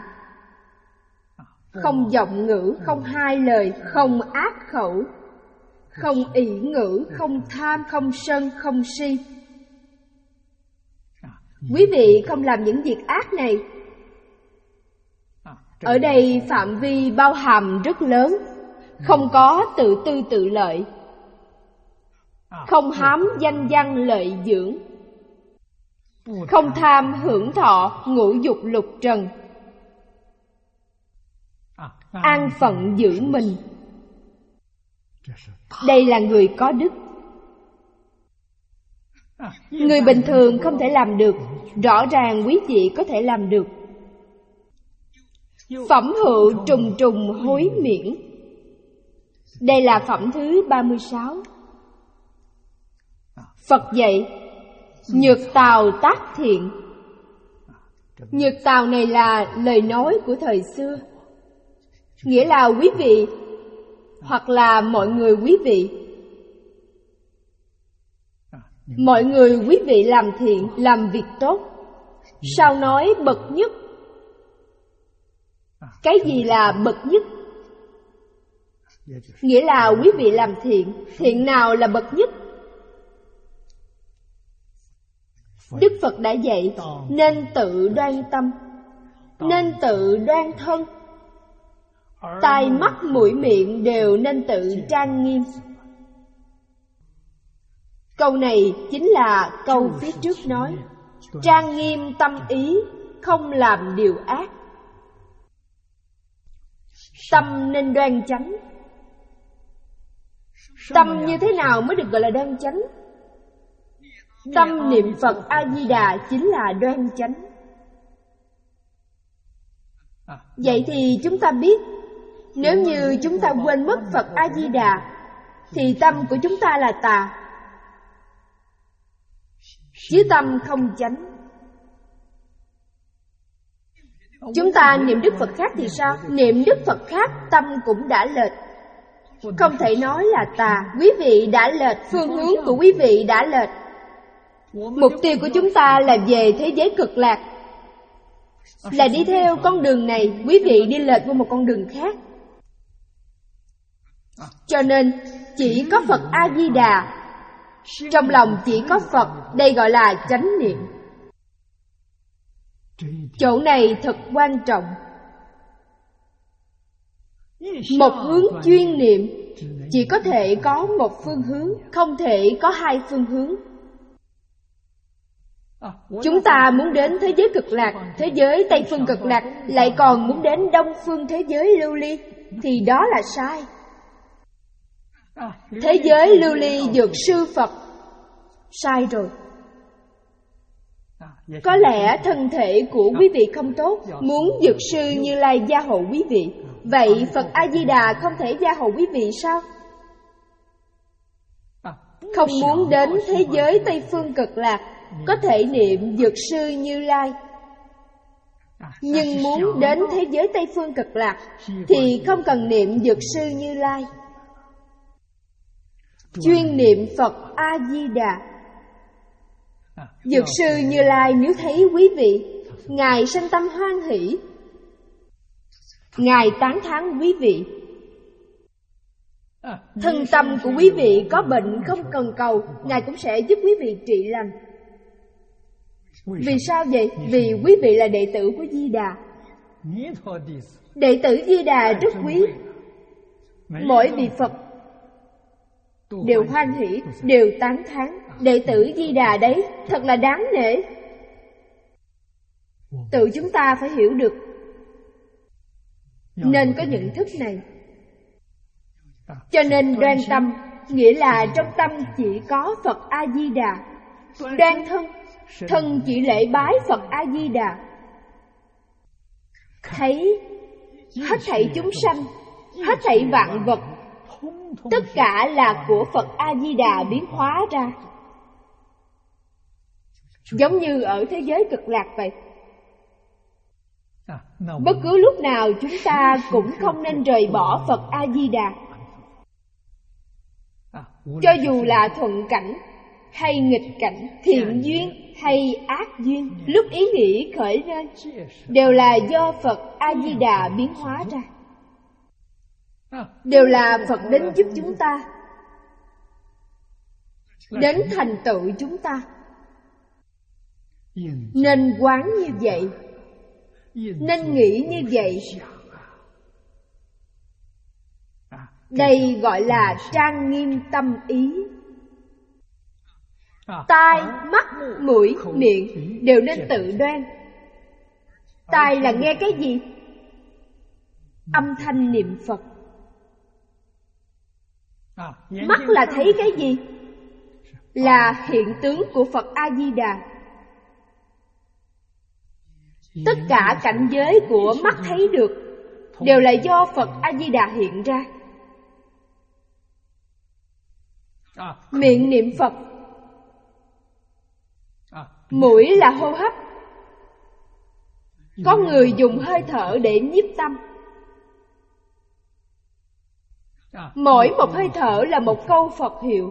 không vọng ngữ, không hai lời, không ác khẩu, không ỷ ngữ, không tham, không sân, không si. Quý vị không làm những việc ác này. Ở đây phạm vi bao hàm rất lớn. Không có tự tư tự lợi, không hám danh văn lợi dưỡng, không tham hưởng thọ ngũ dục lục trần, an phận giữ mình. Đây là người có đức. Người bình thường không thể làm được. Rõ ràng quý vị có thể làm được. Phẩm hữu trùng trùng hối miễn. Đây là phẩm thứ ba mươi sáu. Phật dạy Nhược tào tác thiện. Nhược tào này là lời nói của thời xưa, nghĩa là quý vị hoặc là mọi người quý vị. Mọi người quý vị làm thiện, làm việc tốt. Sao nói bậc nhất? Cái gì là bậc nhất? Nghĩa là quý vị làm thiện. Thiện nào là bậc nhất? Đức Phật đã dạy nên tự đoan tâm, nên tự đoan thân, tai mắt mũi miệng đều nên tự trang nghiêm. Câu này chính là câu phía trước nói trang nghiêm tâm ý, không làm điều ác. Tâm nên đoan chánh. Tâm như thế nào mới được gọi là đoan chánh? Tâm niệm Phật A-di-đà chính là đoan chánh. Vậy thì chúng ta biết, nếu như chúng ta quên mất Phật A-di-đà thì tâm của chúng ta là tà, chứ tâm không chánh. Chúng ta niệm Đức Phật khác thì sao? Niệm Đức Phật khác, tâm cũng đã lệch. Không thể nói là tà. Quý vị đã lệch, phương hướng của quý vị đã lệch. Mục tiêu của chúng ta là về thế giới cực lạc, là đi theo con đường này. Quý vị đi lệch qua một con đường khác. Cho nên chỉ có Phật A-di-đà, trong lòng chỉ có Phật, đây gọi là chánh niệm. Chỗ này thật quan trọng. Một hướng chuyên niệm chỉ có thể có một phương hướng, không thể có hai phương hướng. Chúng ta muốn đến thế giới cực lạc, thế giới Tây phương cực lạc, lại còn muốn đến Đông phương thế giới lưu ly, thì đó là sai. Thế giới lưu ly dược sư Phật, sai rồi. Có lẽ thân thể của quý vị không tốt, muốn dược sư Như Lai gia hộ quý vị. Vậy Phật A-di-đà không thể gia hộ quý vị sao? Không muốn đến thế giới Tây phương cực lạc, có thể niệm dược sư Như Lai. Nhưng muốn đến thế giới Tây phương cực lạc thì không cần niệm dược sư Như Lai. Chuyên niệm Phật A-di-đà. Dược sư Như Lai nếu thấy quý vị, Ngài sanh tâm hoan hỷ, Ngài tán thán quý vị. Thân tâm của quý vị có bệnh không cần cầu, Ngài cũng sẽ giúp quý vị trị lành. Vì sao vậy? Vì quý vị là đệ tử của Di Đà. Đệ tử Di Đà rất quý. Mỗi vị Phật đều hoan hỷ, đều tán thán. Đệ tử Di Đà đấy thật là đáng nể. Tự chúng ta phải hiểu được, nên có nhận thức này. Cho nên đoan tâm nghĩa là trong tâm chỉ có Phật A-di-đà. Đoan thân, thân chỉ lễ bái Phật A-di-đà. Thấy hết thảy chúng sanh, hết thảy vạn vật, tất cả là của Phật A-di-đà biến hóa ra. Giống như ở thế giới cực lạc vậy. Bất cứ lúc nào chúng ta cũng không nên rời bỏ Phật A-di-đà. Cho dù là thuận cảnh hay nghịch cảnh, thiện duyên hay ác duyên, lúc ý nghĩ khởi lên đều là do Phật A-di-đà biến hóa ra. Đều là Phật đến giúp chúng ta, đến thành tựu chúng ta. Nên quán như vậy, nên nghĩ như vậy. Đây gọi là trang nghiêm tâm ý. Tai, mắt, mũi, miệng đều nên tự đoan. Tai là nghe cái gì? Âm thanh niệm Phật. Mắt là thấy cái gì? Là hiện tướng của Phật A-di-đà. Tất cả cảnh giới của mắt thấy được đều là do Phật A-di-đà hiện ra. Miệng niệm Phật Mũi là hô hấp. Có người dùng hơi thở để nhiếp tâm. Mỗi một hơi thở là một câu Phật hiệu.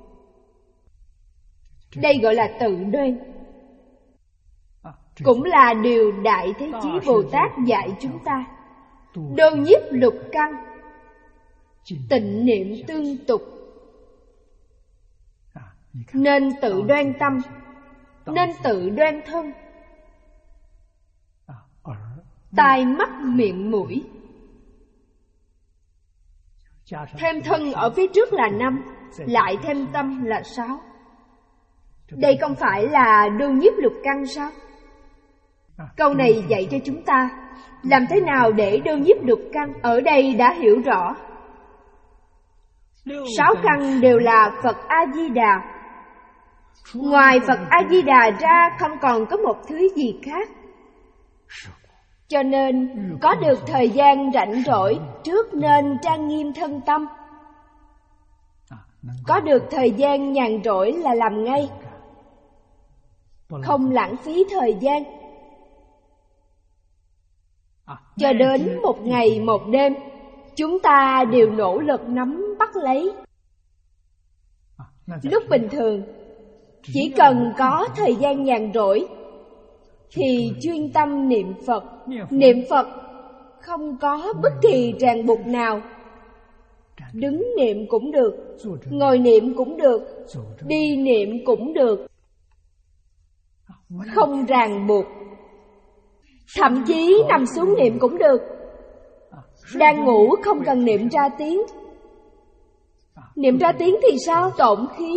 Đây gọi là tự đoan. Cũng là điều Đại Thế Chí Bồ Tát dạy chúng ta. Đô nhiếp lục căn, tịnh niệm tương tục. Nên tự đoan tâm, nên tự đoan thân. Tai mắt miệng mũi, thêm thân ở phía trước là năm, lại thêm tâm là sáu. Đây không phải là đô nhiếp lục căn sao? Câu này dạy cho chúng ta làm thế nào để đô nhiếp lục căn. Ở đây đã hiểu rõ. Sáu căn đều là Phật A-di-đà. Ngoài Phật A-di-đà ra không còn có một thứ gì khác. Cho nên có được thời gian rảnh rỗi, trước nên trang nghiêm thân tâm. Có được thời gian nhàn rỗi là làm ngay, không lãng phí thời gian. Cho đến một ngày một đêm, chúng ta đều nỗ lực nắm bắt lấy. Lúc bình thường, chỉ cần có thời gian nhàn rỗi thì chuyên tâm niệm Phật. Niệm Phật không có bất kỳ ràng buộc nào. Đứng niệm cũng được, ngồi niệm cũng được, đi niệm cũng được, không ràng buộc. Thậm chí nằm xuống niệm cũng được. Đang ngủ không cần niệm ra tiếng. Niệm ra tiếng thì sao? Tổn khí.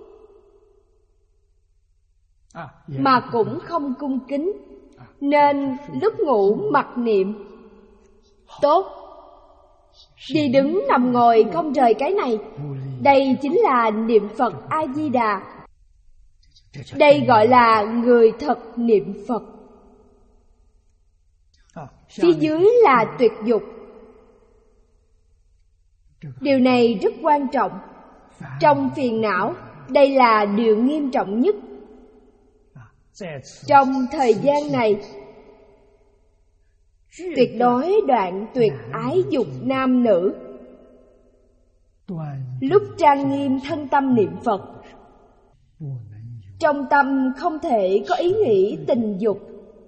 Mà cũng không cung kính. Nên lúc ngủ mặc niệm tốt. Đi đứng nằm ngồi không rời cái này. Đây chính là niệm Phật A-di-đà. Đây gọi là người thật niệm Phật. Phía dưới là tuyệt dục. Điều này rất quan trọng. Trong phiền não, đây là điều nghiêm trọng nhất. Trong thời gian này, tuyệt đối đoạn tuyệt ái dục nam nữ. Lúc trang nghiêm thân tâm niệm Phật, trong tâm không thể có ý nghĩ tình dục,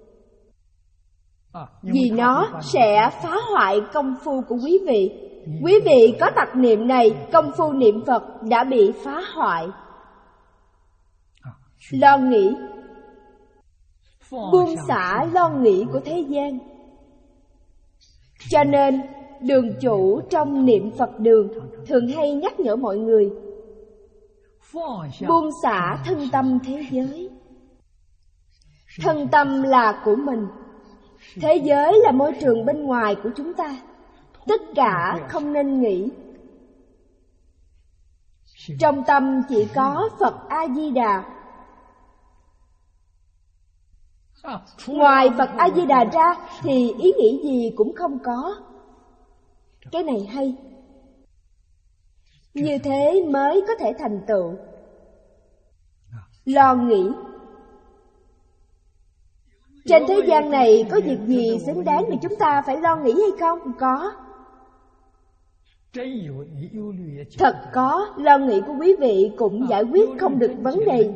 vì nó sẽ phá hoại công phu của quý vị. Quý vị có tật niệm này, công phu niệm Phật đã bị phá hoại. Lo nghĩ, buông xả lo nghĩ của thế gian. Cho nên đường chủ trong niệm Phật đường thường hay nhắc nhở mọi người buông xả thân tâm thế giới. Thân tâm là của mình, thế giới là môi trường bên ngoài của chúng ta. Tất cả không nên nghĩ. Trong tâm chỉ có Phật A-di-đà. Ngoài Phật A-di-đà ra thì ý nghĩ gì cũng không có. Cái này hay. Như thế mới có thể thành tựu. Lo nghĩ. Trên thế gian này có việc gì xứng đáng để chúng ta phải lo nghĩ hay không? Có. Thật có, lo nghĩ của quý vị cũng giải quyết không được vấn đề.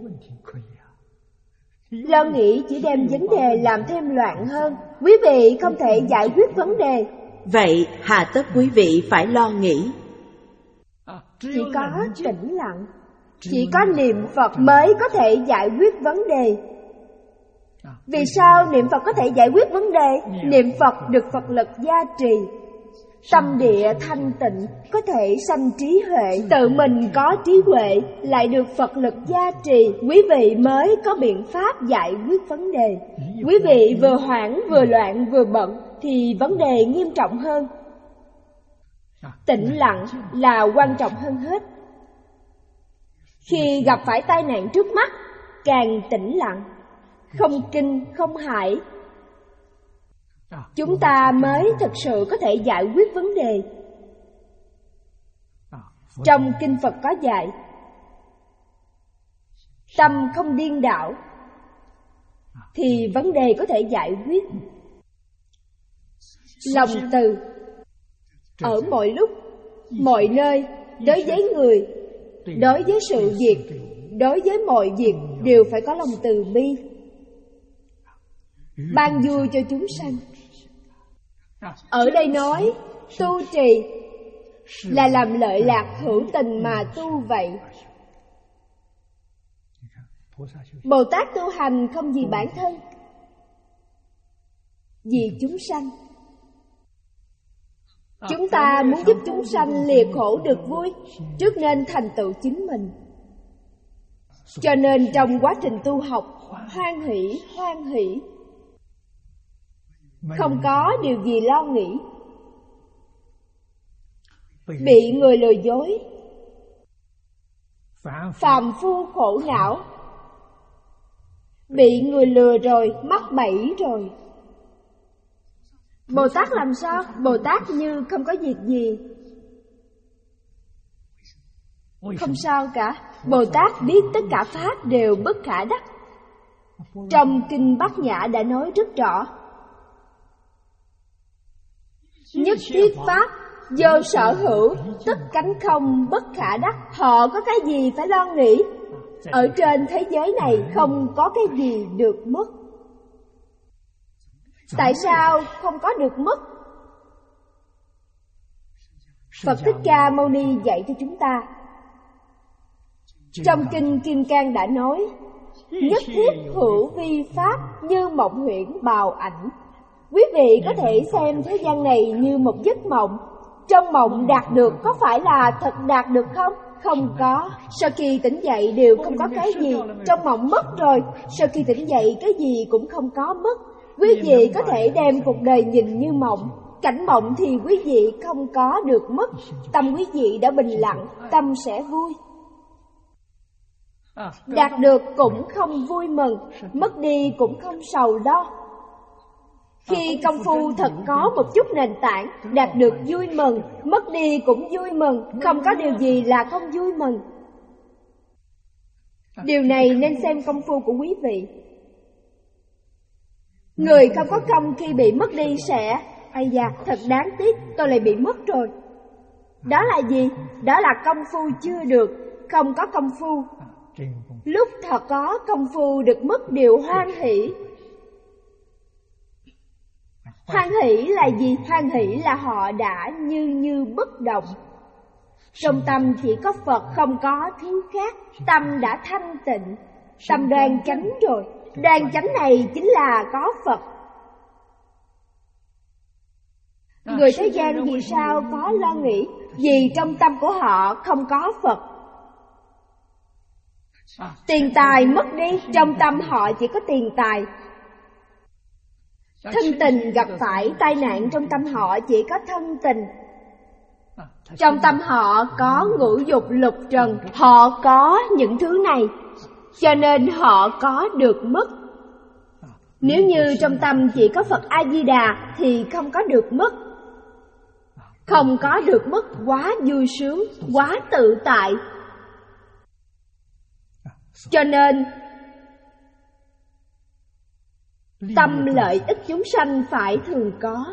Lo nghĩ chỉ đem vấn đề làm thêm loạn hơn. Quý vị không thể giải quyết vấn đề. Vậy hà tất quý vị phải lo nghĩ? Chỉ có tĩnh lặng, chỉ có niệm Phật mới có thể giải quyết vấn đề. Vì sao niệm Phật có thể giải quyết vấn đề? Niệm Phật được Phật lực gia trì, tâm địa thanh tịnh, có thể sanh trí huệ. Tự mình có trí huệ, lại được Phật lực gia trì, quý vị mới có biện pháp giải quyết vấn đề. Quý vị vừa hoảng, vừa loạn, vừa bận thì vấn đề nghiêm trọng hơn. Tĩnh lặng là quan trọng hơn hết. Khi gặp phải tai nạn trước mắt, càng tĩnh lặng, không kinh, không hãi, chúng ta mới thực sự có thể giải quyết vấn đề. Trong kinh Phật có dạy, tâm không điên đảo, thì vấn đề có thể giải quyết. Lòng từ ở mọi lúc, mọi nơi, đối với người, đối với sự việc, đối với mọi việc đều phải có lòng từ bi, ban vui cho chúng sanh. Ở đây nói tu trì là làm lợi lạc hữu tình mà tu vậy. Bồ Tát tu hành không vì bản thân, vì chúng sanh. Chúng ta muốn giúp chúng sanh lìa khổ được vui, trước nên thành tựu chính mình. Cho nên trong quá trình tu học, hoan hỷ, hoan hỷ, không có điều gì lo nghĩ. Bị người lừa dối, phàm phu khổ não, bị người lừa rồi, mắc bẫy rồi. Bồ Tát làm sao? Bồ Tát như không có việc gì. Không sao cả. Bồ Tát biết tất cả pháp đều bất khả đắc. Trong Kinh Bát Nhã đã nói rất rõ. Nhất thiết pháp do sở hữu, tất cánh không bất khả đắc. Họ có cái gì phải lo nghĩ? Ở trên thế giới này không có cái gì được mất. Tại sao không có được mất? Phật Thích Ca Mâu Ni dạy cho chúng ta. Trong Kinh Kim Cang đã nói, nhất thiết hữu vi pháp như mộng huyễn bào ảnh. Quý vị có thể xem thế gian này như một giấc mộng. Trong mộng đạt được có phải là thật đạt được không? Không có. Sau khi tỉnh dậy đều không có cái gì. Trong mộng mất rồi, sau khi tỉnh dậy cái gì cũng không có mất. Quý vị có thể đem cuộc đời nhìn như mộng. Cảnh mộng thì quý vị không có được mất. Tâm quý vị đã bình lặng, tâm sẽ vui. Đạt được cũng không vui mừng, mất đi cũng không sầu lo. Khi công phu thật có một chút nền tảng, đạt được vui mừng, mất đi cũng vui mừng, không có điều gì là không vui mừng. Điều này nên xem công phu của quý vị. Người không có công khi bị mất đi sẽ, ây da, thật đáng tiếc, tôi lại bị mất rồi. Đó là gì? Đó là công phu chưa được, không có công phu. Lúc thật có công phu được mất điều hoan hỷ. Hoan hỷ là gì? Hoan hỷ là họ đã như như bất động. Trong tâm chỉ có Phật, không có thứ khác. Tâm đã thanh tịnh, tâm đoan chánh rồi. Đoan chánh này chính là có Phật. Người thế gian vì sao có lo nghĩ? Vì trong tâm của họ không có Phật. Tiền tài mất đi, trong tâm họ chỉ có tiền tài. Thân tình gặp phải tai nạn, trong tâm họ chỉ có thân tình. Trong tâm họ có ngũ dục lục trần, họ có những thứ này, cho nên họ có được mất. Nếu như trong tâm chỉ có Phật A-di-đà thì không có được mất. Không có được mất quá vui sướng, quá tự tại. Cho nên tâm lợi ích chúng sanh phải thường có.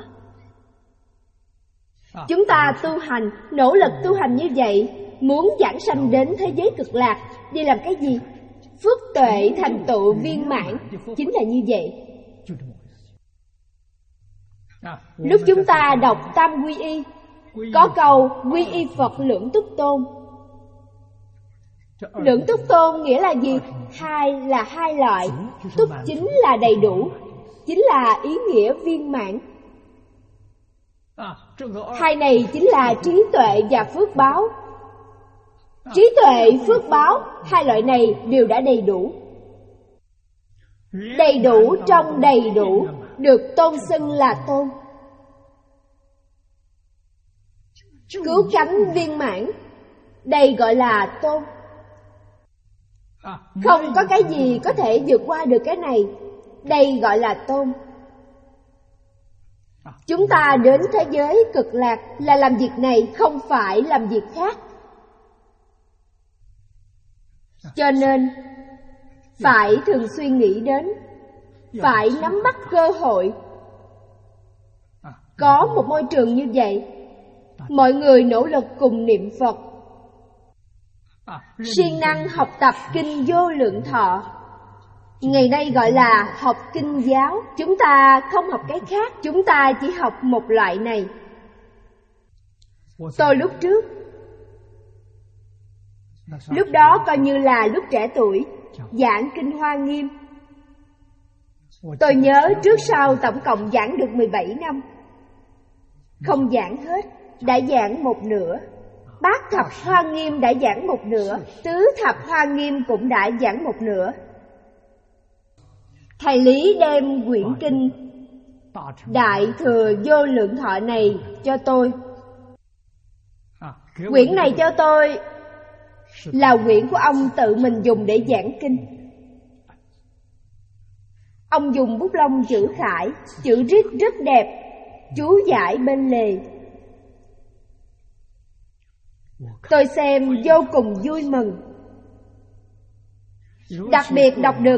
Chúng ta tu hành, nỗ lực tu hành như vậy, muốn giảng sanh đến thế giới cực lạc, đi làm cái gì? Phước tuệ thành tựu viên mãn, chính là như vậy. Lúc chúng ta đọc Tam Quy Y, có câu Quy Y Phật Lưỡng Túc Tôn. Lưỡng túc tôn nghĩa là gì? Hai là hai loại, túc chính là đầy đủ, chính là ý nghĩa viên mãn. Hai này chính là trí tuệ và phước báo. Trí tuệ, phước báo, hai loại này đều đã đầy đủ. Đầy đủ trong đầy đủ, được tôn xưng là tôn. Cứu cánh viên mãn, đây gọi là tôn. Không có cái gì có thể vượt qua được cái này, đây gọi là tôn. Chúng ta đến thế giới cực lạc là làm việc này, không phải làm việc khác. Cho nên phải thường xuyên nghĩ đến phải nắm bắt cơ hội. Có một môi trường như vậy, mọi người nỗ lực cùng niệm Phật, siêng năng học tập kinh Vô Lượng Thọ. Ngày nay gọi là học kinh giáo. Chúng ta không học cái khác, chúng ta chỉ học một loại này. Tôi lúc trước, lúc đó coi như là lúc trẻ tuổi, giảng kinh Hoa Nghiêm. Tôi nhớ trước sau tổng cộng giảng được mười bảy năm. Không giảng hết, đã giảng một nửa. Bát thập Hoa Nghiêm đã giảng một nửa, tứ thập Hoa Nghiêm cũng đã giảng một nửa. Thầy Lý đem quyển kinh Đại Thừa Vô Lượng Thọ này cho tôi. Quyển này cho tôi là quyển của ông tự mình dùng để giảng kinh. Ông dùng bút lông chữ khải, chữ viết rất đẹp, chú giải bên lề. Tôi xem vô cùng vui mừng. Đặc biệt đọc được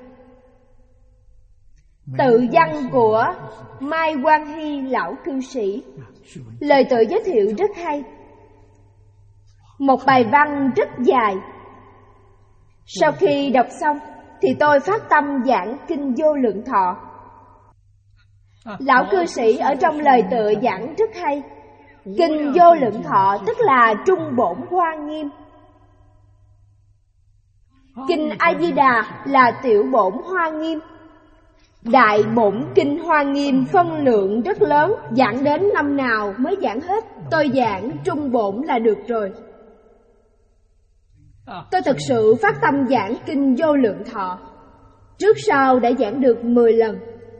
tự văn của Mai Quang Hy lão cư sĩ. Lời tự giới thiệu rất hay. Một bài văn rất dài. Sau khi đọc xong thì tôi phát tâm giảng kinh Vô Lượng Thọ. Lão cư sĩ ở trong lời tựa giảng rất hay. Kinh Vô Lượng Thọ tức là Trung Bổn Hoa Nghiêm. Kinh A Di Đà là Tiểu Bổn Hoa Nghiêm. Đại Bổn Kinh Hoa Nghiêm phân lượng rất lớn, giảng đến năm nào mới giảng hết. Tôi giảng Trung Bổn là được rồi. Tôi thực sự phát tâm giảng kinh Vô Lượng Thọ. Trước sau đã giảng được mười lần.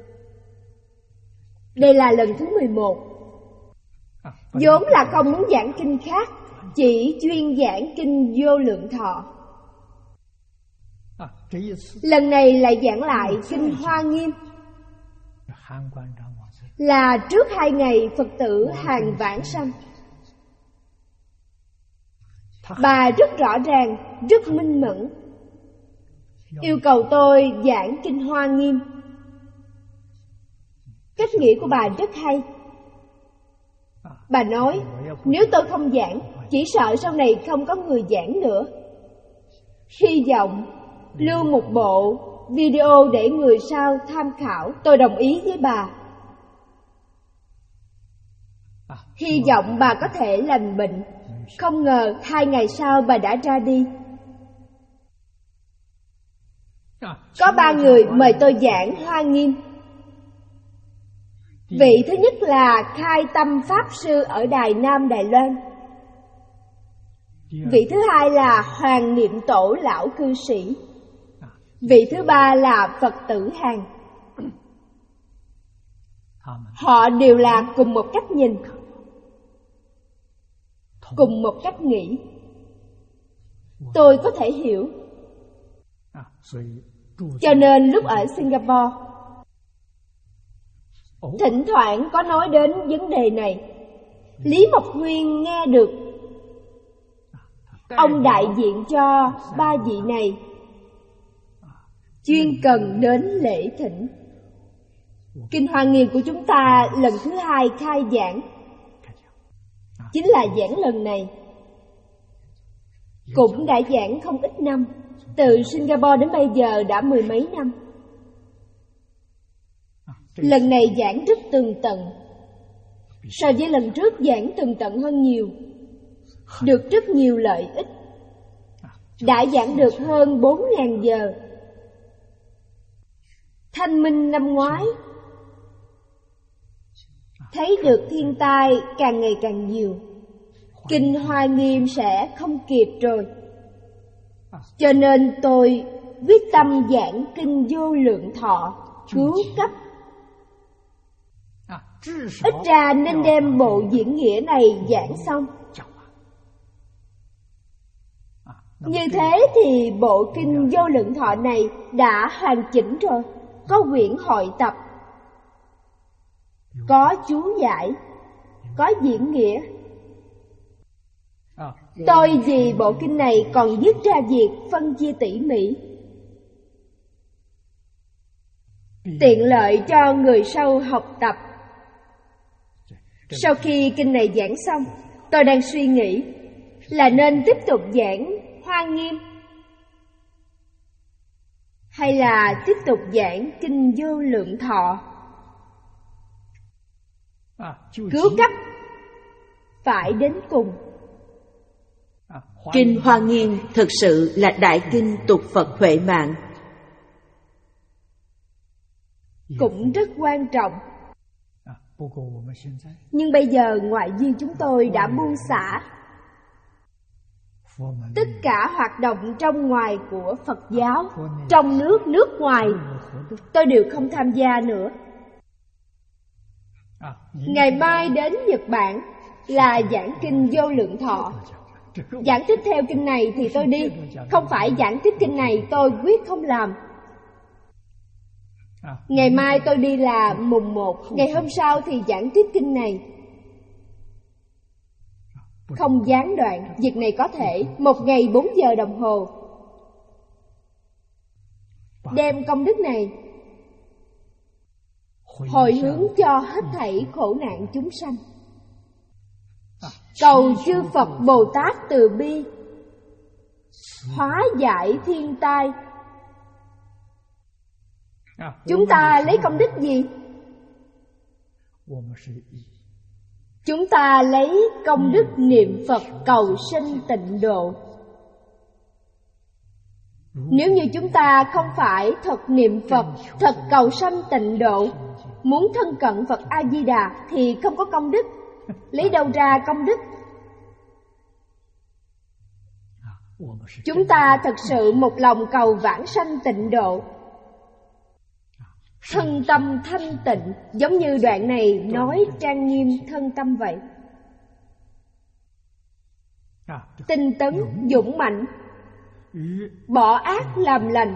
Đây là lần thứ mười một. Vốn là không muốn giảng kinh khác, chỉ chuyên giảng kinh Vô Lượng Thọ. Lần này lại giảng lại kinh Hoa Nghiêm. Là trước hai ngày Phật tử Hàn Vãng Sanh. Bà rất rõ ràng, rất minh mẫn, yêu cầu tôi giảng kinh Hoa Nghiêm. Cách nghĩ của bà rất hay. Bà nói, nếu tôi không giảng, chỉ sợ sau này không có người giảng nữa. Hy vọng lưu một bộ video để người sau tham khảo. Tôi đồng ý với bà. Hy vọng bà có thể lành bệnh. Không ngờ hai ngày sau bà đã ra đi. Có ba người mời tôi giảng Hoa Nghiêm. Vị thứ nhất là Khai Tâm Pháp Sư ở Đài Nam, Đài Loan. Vị thứ hai là Hoàng Niệm Tổ lão cư sĩ. Vị thứ ba là Phật tử Hàn. Họ đều là cùng một cách nhìn, cùng một cách nghĩ. Tôi có thể hiểu. Cho nên lúc ở Singapore, thỉnh thoảng có nói đến vấn đề này. Lý Mộc Nguyên nghe được. Ông đại diện cho ba vị này, chuyên cần đến lễ thỉnh. Kinh Hoa Nghiêm của chúng ta lần thứ hai khai giảng, chính là giảng lần này. Cũng đã giảng không ít năm. Từ Singapore đến bây giờ đã mười mấy năm. Lần này giảng rất tường tận. So với lần trước giảng tường tận hơn nhiều, được rất nhiều lợi ích. Đã giảng được hơn bốn nghìn giờ. Thanh minh năm ngoái, thấy được thiên tai càng ngày càng nhiều, kinh Hoa Nghiêm sẽ không kịp rồi. Cho nên tôi quyết tâm giảng kinh Vô Lượng Thọ cứu cấp. Ít ra nên đem bộ diễn nghĩa này giảng xong. Như thế thì bộ kinh Vô Lượng Thọ này đã hoàn chỉnh rồi. Có quyển hội tập, có chú giải, có diễn nghĩa. Tôi vì bộ kinh này còn viết ra việc phân chia tỉ mỉ. tiện lợi cho người sau học tập. Sau khi kinh này giảng xong, tôi đang suy nghĩ là nên tiếp tục giảng Hoa Nghiêm hay là tiếp tục giảng kinh Vô Lượng Thọ. Cứu cấp phải đến cùng. Kinh Hoa Nghiêm thực sự là đại kinh tục Phật huệ mạng, cũng rất quan trọng. Nhưng bây giờ ngoại vi chúng tôi đã buông xả tất cả hoạt động trong ngoài của Phật giáo, trong nước, nước ngoài, tôi đều không tham gia nữa. Ngày mai đến Nhật Bản là giảng kinh Vô Lượng Thọ. Giảng tiếp theo kinh này thì tôi đi, không phải giảng tiếp kinh này tôi quyết không làm. Ngày mai tôi đi là mùng một, ngày hôm sau thì giảng tiếp kinh này. Không gián đoạn, việc này có thể một ngày bốn giờ đồng hồ. Đem công đức này hồi hướng cho hết thảy khổ nạn chúng sanh. Cầu chư Phật Bồ Tát từ bi hóa giải thiên tai. Chúng ta lấy công đức gì? Chúng ta lấy công đức niệm Phật cầu sinh tịnh độ. Nếu như chúng ta không phải thật niệm Phật, thật cầu sanh tịnh độ, muốn thân cận Phật A-di-đà thì không có công đức. Lấy đâu ra công đức? Chúng ta thật sự một lòng cầu vãng sanh tịnh độ, thân tâm thanh tịnh, giống như đoạn này nói trang nghiêm thân tâm vậy. Tinh tấn, dũng mạnh, bỏ ác làm lành.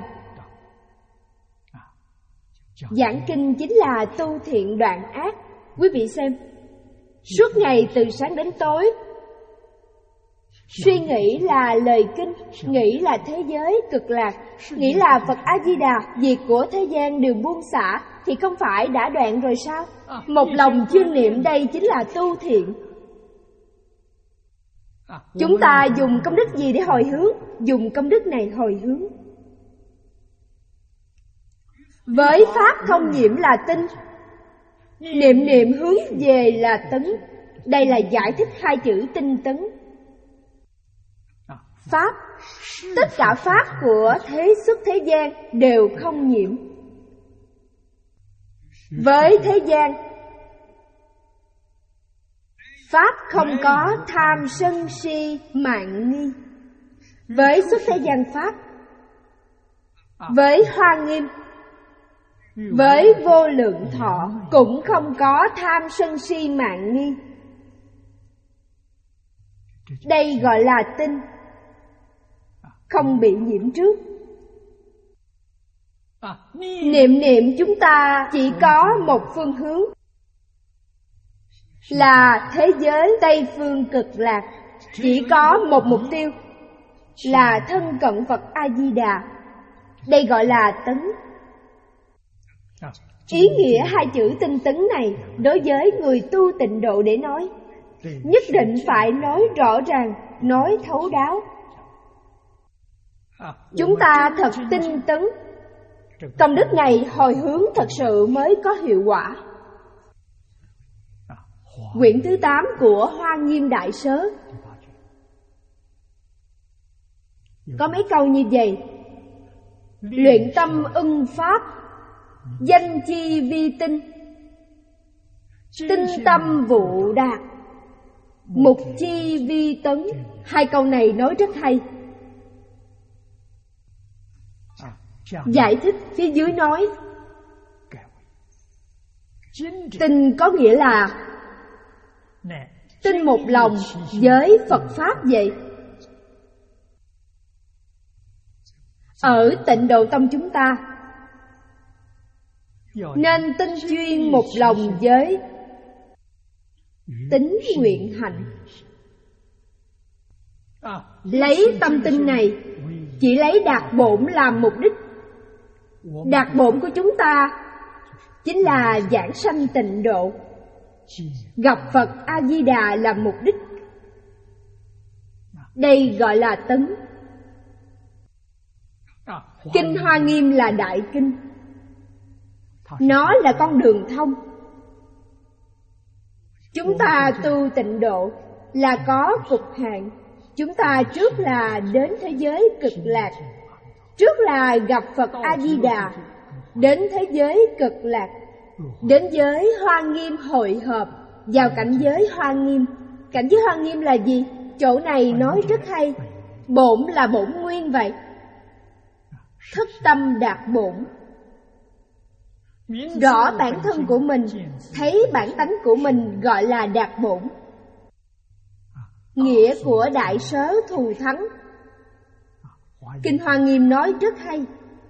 Giảng kinh chính là tu thiện đoạn ác. Quý vị xem, suốt ngày từ sáng đến tối suy nghĩ là lời kinh, nghĩ là thế giới cực lạc, nghĩ là Phật A-di-đà, việc của thế gian đều buông xả, thì không phải đã đoạn rồi sao? Một lòng chuyên niệm đây chính là tu thiện. Chúng ta dùng công đức gì để hồi hướng? Dùng công đức này hồi hướng. Với pháp không nhiễm là tinh, niệm niệm hướng về là tấn. Đây là giải thích hai chữ tinh tấn. Pháp, tất cả pháp của thế xuất thế gian đều không nhiễm. Với thế gian, pháp không có tham sân si mạn nghi. Với xuất thế gian pháp, với Hoa Nghiêm, với Vô Lượng Thọ cũng không có tham sân si mạn nghi. Đây gọi là tinh, không bị nhiễm trước. Niệm niệm chúng ta chỉ có một phương hướng, là thế giới Tây Phương Cực Lạc. Chỉ có một mục tiêu, là thân cận Phật A-di-đà. Đây gọi là tấn. Ý nghĩa hai chữ tinh tấn này đối với người tu tịnh độ để nói, nhất định phải nói rõ ràng, nói thấu đáo. Chúng ta thật tinh tấn, công đức này hồi hướng thật sự mới có hiệu quả. Quyển thứ tám của Hoa Nghiêm Đại Sớ có mấy câu như vậy: luyện tâm ưng pháp, danh chi vi tinh, tinh tâm vụ đạt, mục chi vi tấn. Hai câu này nói rất hay. Giải thích phía dưới nói, tinh có nghĩa là tin một lòng với Phật Pháp vậy. Ở Tịnh Độ Tông chúng ta nên tin chuyên một lòng với tín nguyện hạnh. Lấy tâm tin này chỉ lấy đạt bổn làm mục đích. Đạt bổn của chúng ta chính là giảng sanh tịnh độ. Gặp Phật A-di-đà là mục đích. Đây gọi là tấn. Kinh Hoa Nghiêm là đại kinh. Nó là con đường thông. Chúng ta tu tịnh độ là có cục hạn. Chúng ta trước là đến thế giới cực lạc, trước là gặp Phật A-di-đà, đến thế giới cực lạc, đến giới Hoa Nghiêm hội hợp, vào cảnh giới Hoa Nghiêm. Cảnh giới Hoa Nghiêm là gì? Chỗ này nói rất hay. Bổn là bổn nguyên vậy. Thức tâm đạt bổn. Rõ bản thân của mình, thấy bản tánh của mình gọi là đạt bổn. Nghĩa của đại sớ thù thắng. Kinh Hoa Nghiêm nói rất hay,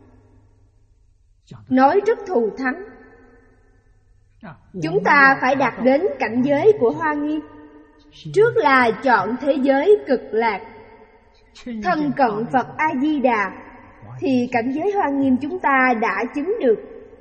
nói rất thù thắng. Chúng ta phải đạt đến cảnh giới của Hoa Nghiêm. Trước là chọn thế giới cực lạc, thân cận Phật A-di-đà, thì cảnh giới Hoa Nghiêm chúng ta đã chứng được.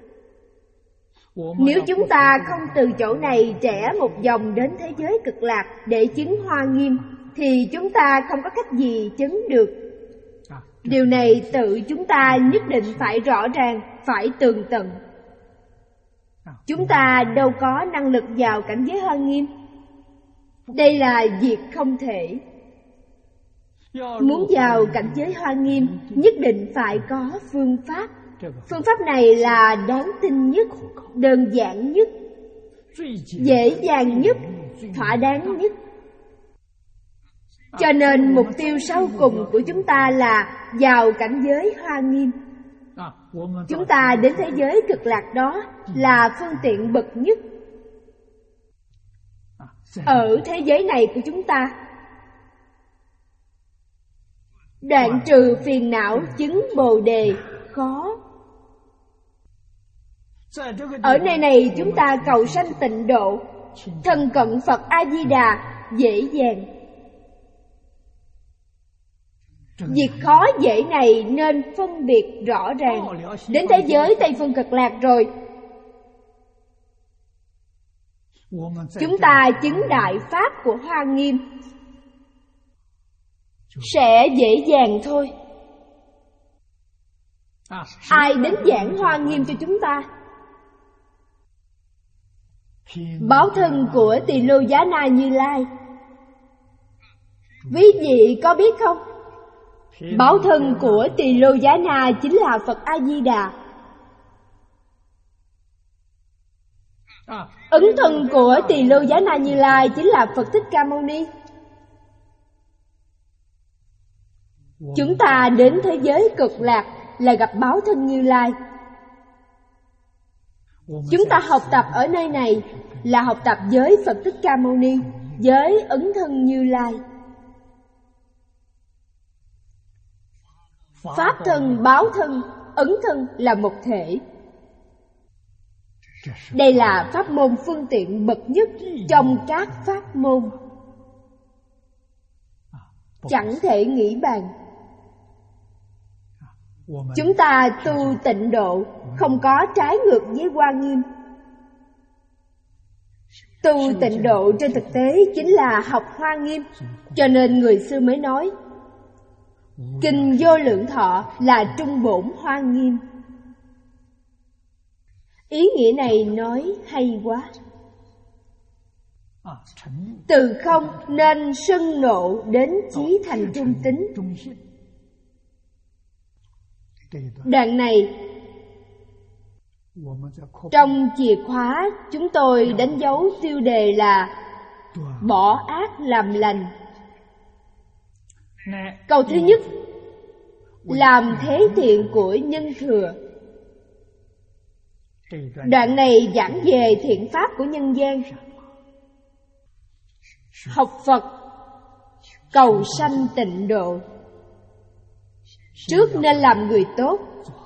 Nếu chúng ta không từ chỗ này trẻ một vòng đến thế giới cực lạc để chứng Hoa Nghiêm, thì chúng ta không có cách gì chứng được. Điều này tự chúng ta nhất định phải rõ ràng, phải tường tận. Chúng ta đâu có năng lực vào cảnh giới Hoa Nghiêm. Đây là việc không thể. Muốn vào cảnh giới Hoa Nghiêm, nhất định phải có phương pháp. Phương pháp này là đáng tin nhất, đơn giản nhất, dễ dàng nhất, thỏa đáng nhất. Cho nên mục tiêu sau cùng của chúng ta là vào cảnh giới Hoa Nghiêm. Chúng ta đến thế giới cực lạc đó là phương tiện bậc nhất. Ở thế giới này của chúng ta, đoạn trừ phiền não chứng Bồ đề khó. Ở nơi này chúng ta cầu sanh tịnh độ, thân cận Phật A-di-đà dễ dàng. Việc khó dễ này nên phân biệt rõ ràng. Đến thế giới Tây Phương Cực Lạc rồi, chúng ta chứng đại pháp của Hoa Nghiêm sẽ dễ dàng thôi. Ai đến giảng Hoa Nghiêm cho chúng ta? Báo thân của Tỳ Lô Giá Na Như Lai. Quý vị có biết không? Báo thân của Tỳ Lô Giá Na chính là Phật A-di-đà. Ứng thân của Tỳ Lô Giá Na Như Lai chính là Phật Thích Ca Mâu Ni. Chúng ta đến thế giới cực lạc là gặp báo thân Như Lai. Chúng ta học tập ở nơi này là học tập với Phật Thích Ca Mâu Ni, với ứng thân Như Lai. Pháp thân, báo thân, ứng thân là một thể. Đây là pháp môn phương tiện bậc nhất trong các pháp môn, chẳng thể nghĩ bàn. Chúng ta tu tịnh độ không có trái ngược với Hoa Nghiêm. Tu tịnh độ trên thực tế chính là học Hoa Nghiêm. Cho nên người xưa mới nói Kinh Vô Lượng Thọ là trung bổn Hoa Nghiêm. Ý nghĩa này nói hay quá. Từ không nên sân nộ đến chí thành trung tín. Đoạn này trong chìa khóa chúng tôi đánh dấu tiêu đề là bỏ ác làm lành. Câu thứ nhất, làm thế thiện của nhân thừa. Đoạn này giảng về thiện pháp của nhân gian. Học Phật, cầu sanh tịnh độ, trước nên làm người tốt.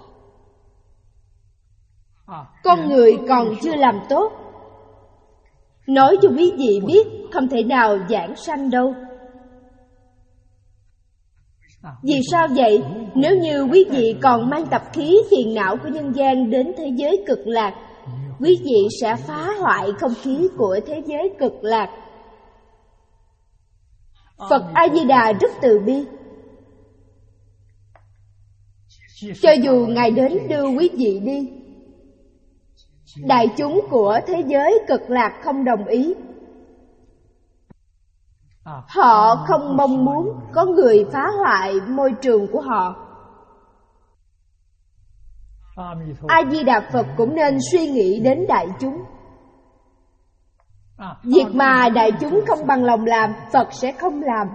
Con người còn chưa làm tốt, nói cho quý vị biết không thể nào giảng sanh đâu. Vì sao vậy? Nếu như quý vị còn mang tập khí phiền não của nhân gian đến thế giới cực lạc, quý vị sẽ phá hoại không khí của thế giới cực lạc. Phật A-di-đà rất từ bi. Cho dù Ngài đến đưa quý vị đi, đại chúng của thế giới cực lạc không đồng ý. Họ không mong muốn có người phá hoại môi trường của họ. A-di-đà Phật cũng nên suy nghĩ đến đại chúng. Việc mà đại chúng không bằng lòng làm, Phật sẽ không làm.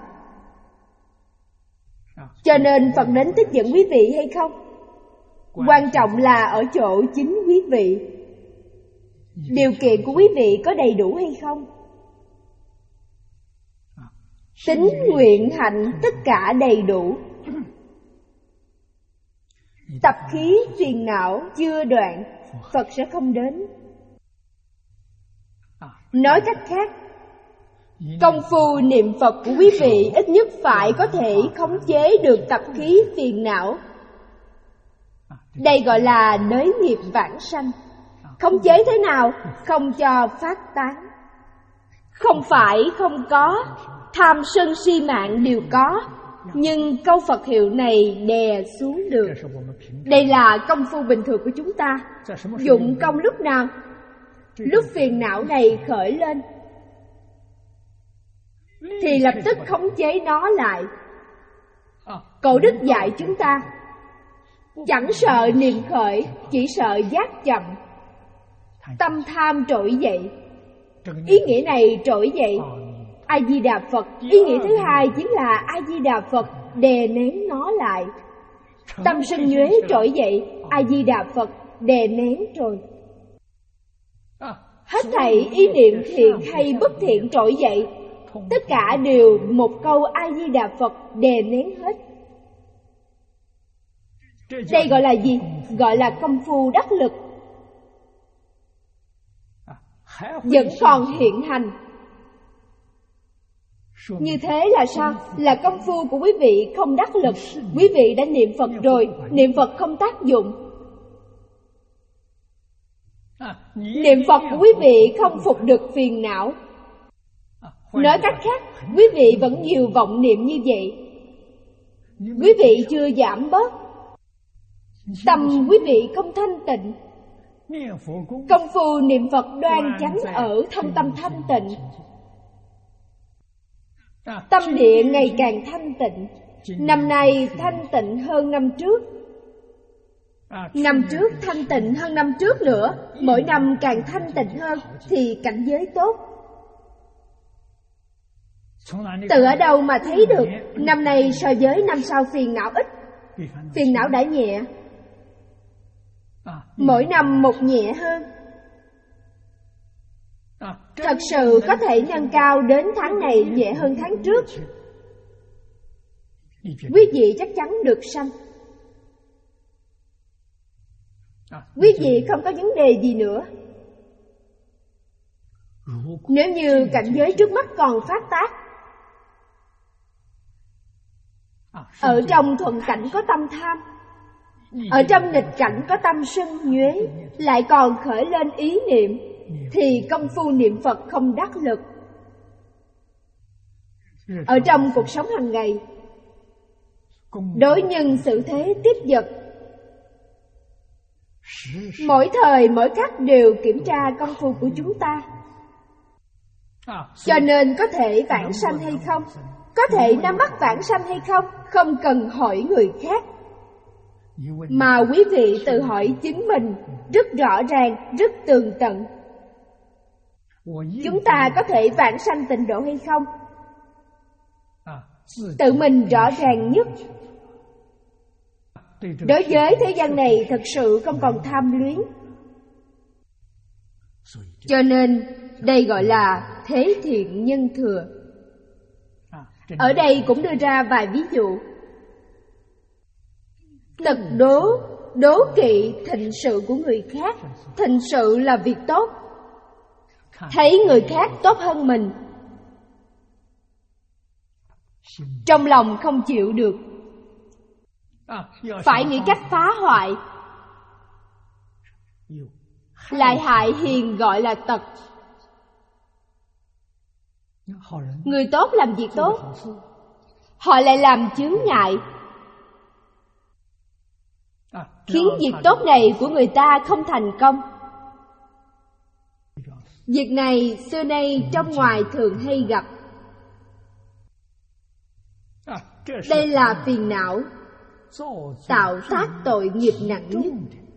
Cho nên Phật đến tức giận quý vị hay không? Quan trọng là ở chỗ chính quý vị. Điều kiện của quý vị có đầy đủ hay không? Tín nguyện hạnh tất cả đầy đủ. Tập khí phiền não chưa đoạn, Phật sẽ không đến. Nói cách khác, công phu niệm Phật của quý vị ít nhất phải có thể khống chế được tập khí phiền não. Đây gọi là nới nghiệp vãng sanh. Khống chế thế nào? Không cho phát tán. Không phải không có, tham sân si mạng đều có, nhưng câu Phật hiệu này đè xuống được. Đây là công phu bình thường của chúng ta. Dụng công lúc nào? Lúc phiền não này khởi lên thì lập tức khống chế nó lại. Cổ đức dạy chúng ta chẳng sợ niệm khởi, chỉ sợ giác chậm. Tâm tham trỗi dậy. Ý nghĩa này trỗi dậy A-di-đà Phật. Ý nghĩa thứ hai chính là A-di-đà Phật đè nén nó lại. Tâm sân nhuế trỗi dậy, A-di-đà Phật đè nén rồi. Hết thảy ý niệm thiện hay bất thiện trỗi dậy, tất cả đều một câu A-di-đà Phật đè nén hết. Đây gọi là gì? Gọi là công phu đắc lực. Vẫn còn hiện hành. Như thế là sao? Là công phu của quý vị không đắc lực. Quý vị đã niệm Phật rồi, niệm Phật không tác dụng. Niệm Phật của quý vị không phục được phiền não. Nói cách khác, quý vị vẫn nhiều vọng niệm như vậy. Quý vị chưa giảm bớt. Tâm quý vị không thanh tịnh. Công phu niệm Phật đoan chánh ở thân tâm thanh tịnh. Tâm địa ngày càng thanh tịnh. Năm nay thanh tịnh hơn năm trước. Năm trước thanh tịnh hơn năm trước nữa. Mỗi năm càng thanh tịnh hơn thì cảnh giới tốt. Từ ở đâu mà thấy được năm nay so với năm sau phiền não ít, phiền não đã nhẹ. Mỗi năm một nhẹ hơn. Thật sự có thể nâng cao đến tháng này nhẹ hơn tháng trước. Quý vị chắc chắn được sanh. Quý vị không có vấn đề gì nữa. Nếu như cảnh giới trước mắt còn phát tác, ở trong thuận cảnh có tâm tham, ở trong nghịch cảnh có tâm sân nhuế, lại còn khởi lên ý niệm, thì công phu niệm Phật không đắc lực. Ở trong cuộc sống hàng ngày, đối nhân xử thế tiếp vật, mỗi thời mỗi khắc đều kiểm tra công phu của chúng ta. Cho nên có thể vãng sanh hay không, có thể nắm bắt vãng sanh hay không, không cần hỏi người khác, mà quý vị tự hỏi chính mình rất rõ ràng, rất tường tận. Chúng ta có thể vãng sanh tịnh độ hay không? Tự mình rõ ràng nhất. Đối với thế gian này thật sự không còn tham luyến. Cho nên đây gọi là thế thiện nhân thừa. Ở đây cũng đưa ra vài ví dụ. Tật đố, đố kỵ thịnh sự của người khác. Thịnh sự là việc tốt. Thấy người khác tốt hơn mình, trong lòng không chịu được, phải nghĩ cách phá hoại. lại hại hiền gọi là tật. Người tốt làm việc tốt, họ lại làm chướng ngại, khiến việc tốt này của người ta không thành công. Việc này xưa nay trong ngoài thường hay gặp. Đây là phiền não, tạo tác tội nghiệp nặng nhất.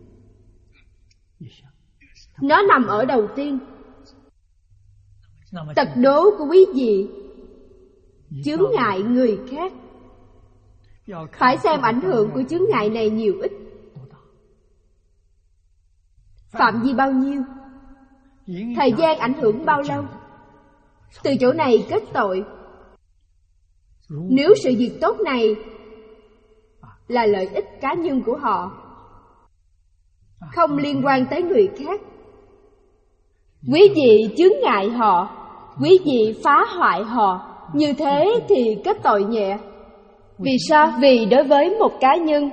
Nó nằm ở đầu tiên. Tật đố của quý vị chướng ngại người khác. Phải xem ảnh hưởng của chướng ngại này nhiều ít, phạm vi bao nhiêu, thời gian ảnh hưởng bao lâu, từ chỗ này kết tội. Nếu sự việc tốt này là lợi ích cá nhân của họ, không liên quan tới người khác, quý vị chướng ngại họ, quý vị phá hoại họ, như thế thì kết tội nhẹ. Vì sao? Vì đối với một cá nhân,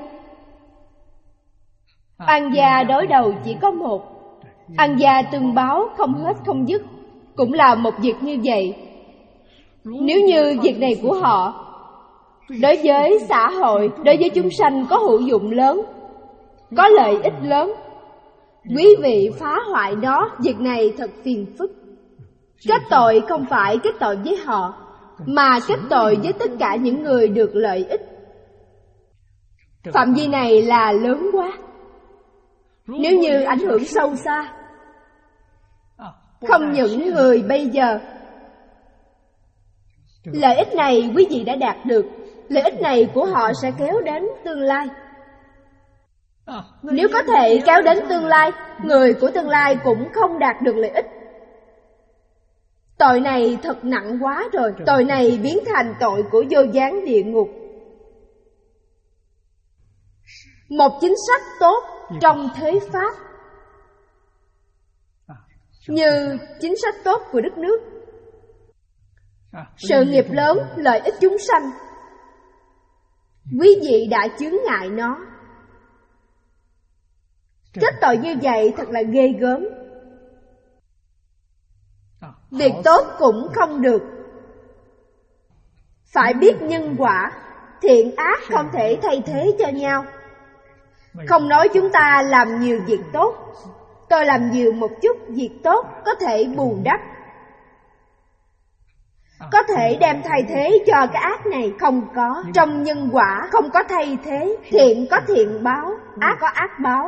ăn gia đối đầu chỉ có một, ăn gia tương báo không hết không dứt, cũng là một việc như vậy. Nếu như việc này của họ đối với xã hội, đối với chúng sanh có hữu dụng lớn, có lợi ích lớn, quý vị phá hoại nó, việc này thật phiền phức. Kết tội không phải kết tội với họ, mà kết tội với tất cả những người được lợi ích. Phạm vi này là lớn quá. Nếu như ảnh hưởng sâu xa, không những người bây giờ, lợi ích này quý vị đã đạt được, lợi ích này của họ sẽ kéo đến tương lai. Nếu có thể kéo đến tương lai, người của tương lai cũng không đạt được lợi ích. Tội này thật nặng quá rồi. Tội này biến thành tội của vô gián địa ngục. Một chính sách tốt trong thế pháp, như chính sách tốt của đất nước, sự nghiệp lớn, lợi ích chúng sanh, quý vị đã chướng ngại nó. Kết tội như vậy thật là ghê gớm. Việc tốt cũng không được. Phải biết nhân quả, thiện ác không thể thay thế cho nhau. Không nói chúng ta làm nhiều việc tốt, tôi làm nhiều một chút việc tốt có thể bù đắp, có thể đem thay thế cho cái ác này. Không có. Trong nhân quả không có thay thế. Thiện có thiện báo, ác có ác báo.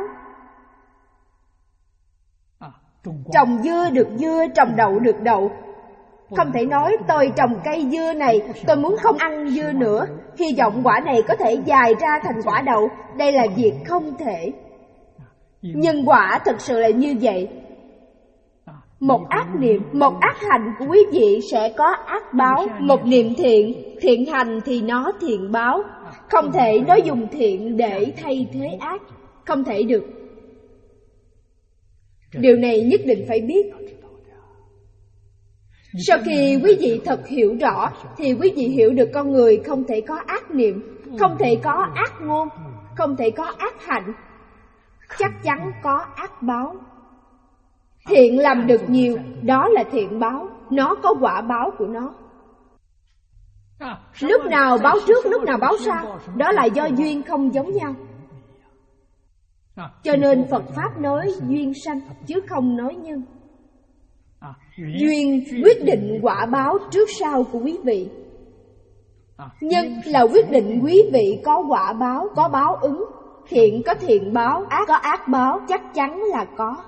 Trồng dưa được dưa, trồng đậu được đậu. Không thể nói tôi trồng cây dưa này, tôi muốn không ăn dưa nữa, hy vọng quả này có thể dài ra thành quả đậu. Đây là việc không thể. Nhân quả thật sự là như vậy. Một ác niệm, một ác hành của quý vị sẽ có ác báo. Một niệm thiện, thiện hành thì nó thiện báo. Không thể nói dùng thiện để thay thế ác, không thể được. Điều này nhất định phải biết. Sau khi quý vị thật hiểu rõ, thì quý vị hiểu được con người không thể có ác niệm, không thể có ác ngôn, không thể có ác hạnh, chắc chắn có ác báo. Thiện làm được nhiều, đó là thiện báo, nó có quả báo của nó. Lúc nào báo trước, lúc nào báo sau, đó là do duyên không giống nhau. Cho nên Phật Pháp nói duyên sanh, chứ không nói nhân. Duyên quyết định quả báo trước sau của quý vị. Nhân là quyết định quý vị có quả báo, có báo ứng. Thiện có thiện báo, ác có ác báo, chắc chắn là có.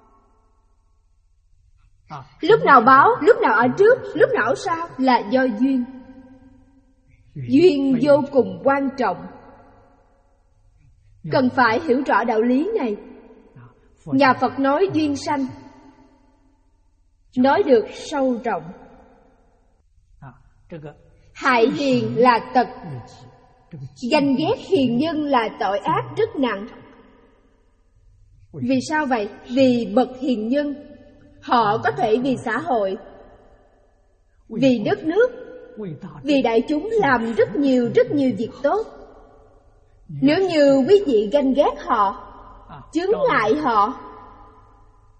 Lúc nào báo, lúc nào ở trước, lúc nào ở sau là do duyên. Duyên vô cùng quan trọng. Cần phải hiểu rõ đạo lý này. Nhà Phật nói duyên sanh, nói được sâu rộng. Hại hiền là tật, ganh ghét hiền nhân là tội ác rất nặng. Vì sao vậy? Vì bậc hiền nhân, họ có thể vì xã hội, vì đất nước, vì đại chúng làm rất nhiều rất nhiều việc tốt. Nếu như quý vị ganh ghét họ, chướng ngại họ,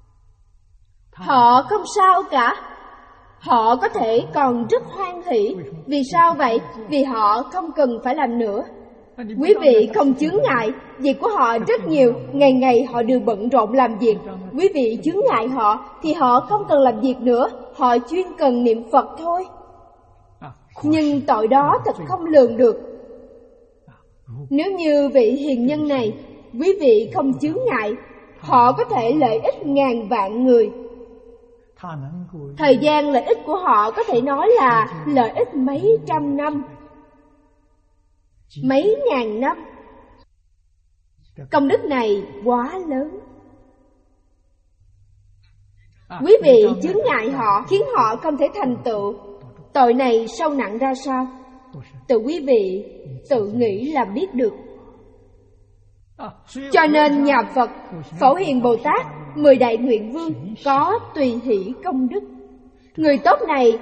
Họ không sao cả. Họ có thể còn rất hoan hỷ. Vì sao vậy? Vì họ không cần phải làm nữa. Quý vị không chướng ngại, việc của họ rất nhiều, ngày ngày họ đều bận rộn làm việc. Quý vị chướng ngại họ thì họ không cần làm việc nữa, họ chuyên cần niệm Phật thôi. Nhưng tội đó thật không lường được. Nếu như vị hiền nhân này, quý vị không chướng ngại, họ có thể lợi ích ngàn vạn người. Thời gian lợi ích của họ có thể nói là lợi ích mấy trăm năm, mấy ngàn năm. Công đức này quá lớn. Quý vị chướng ngại họ, khiến họ không thể thành tựu. Tội này sâu nặng ra sao? Tự quý vị tự nghĩ là biết được. Cho nên nhà Phật, Phổ Hiền Bồ Tát, mười đại nguyện vương có tùy hỷ công đức. Người tốt này,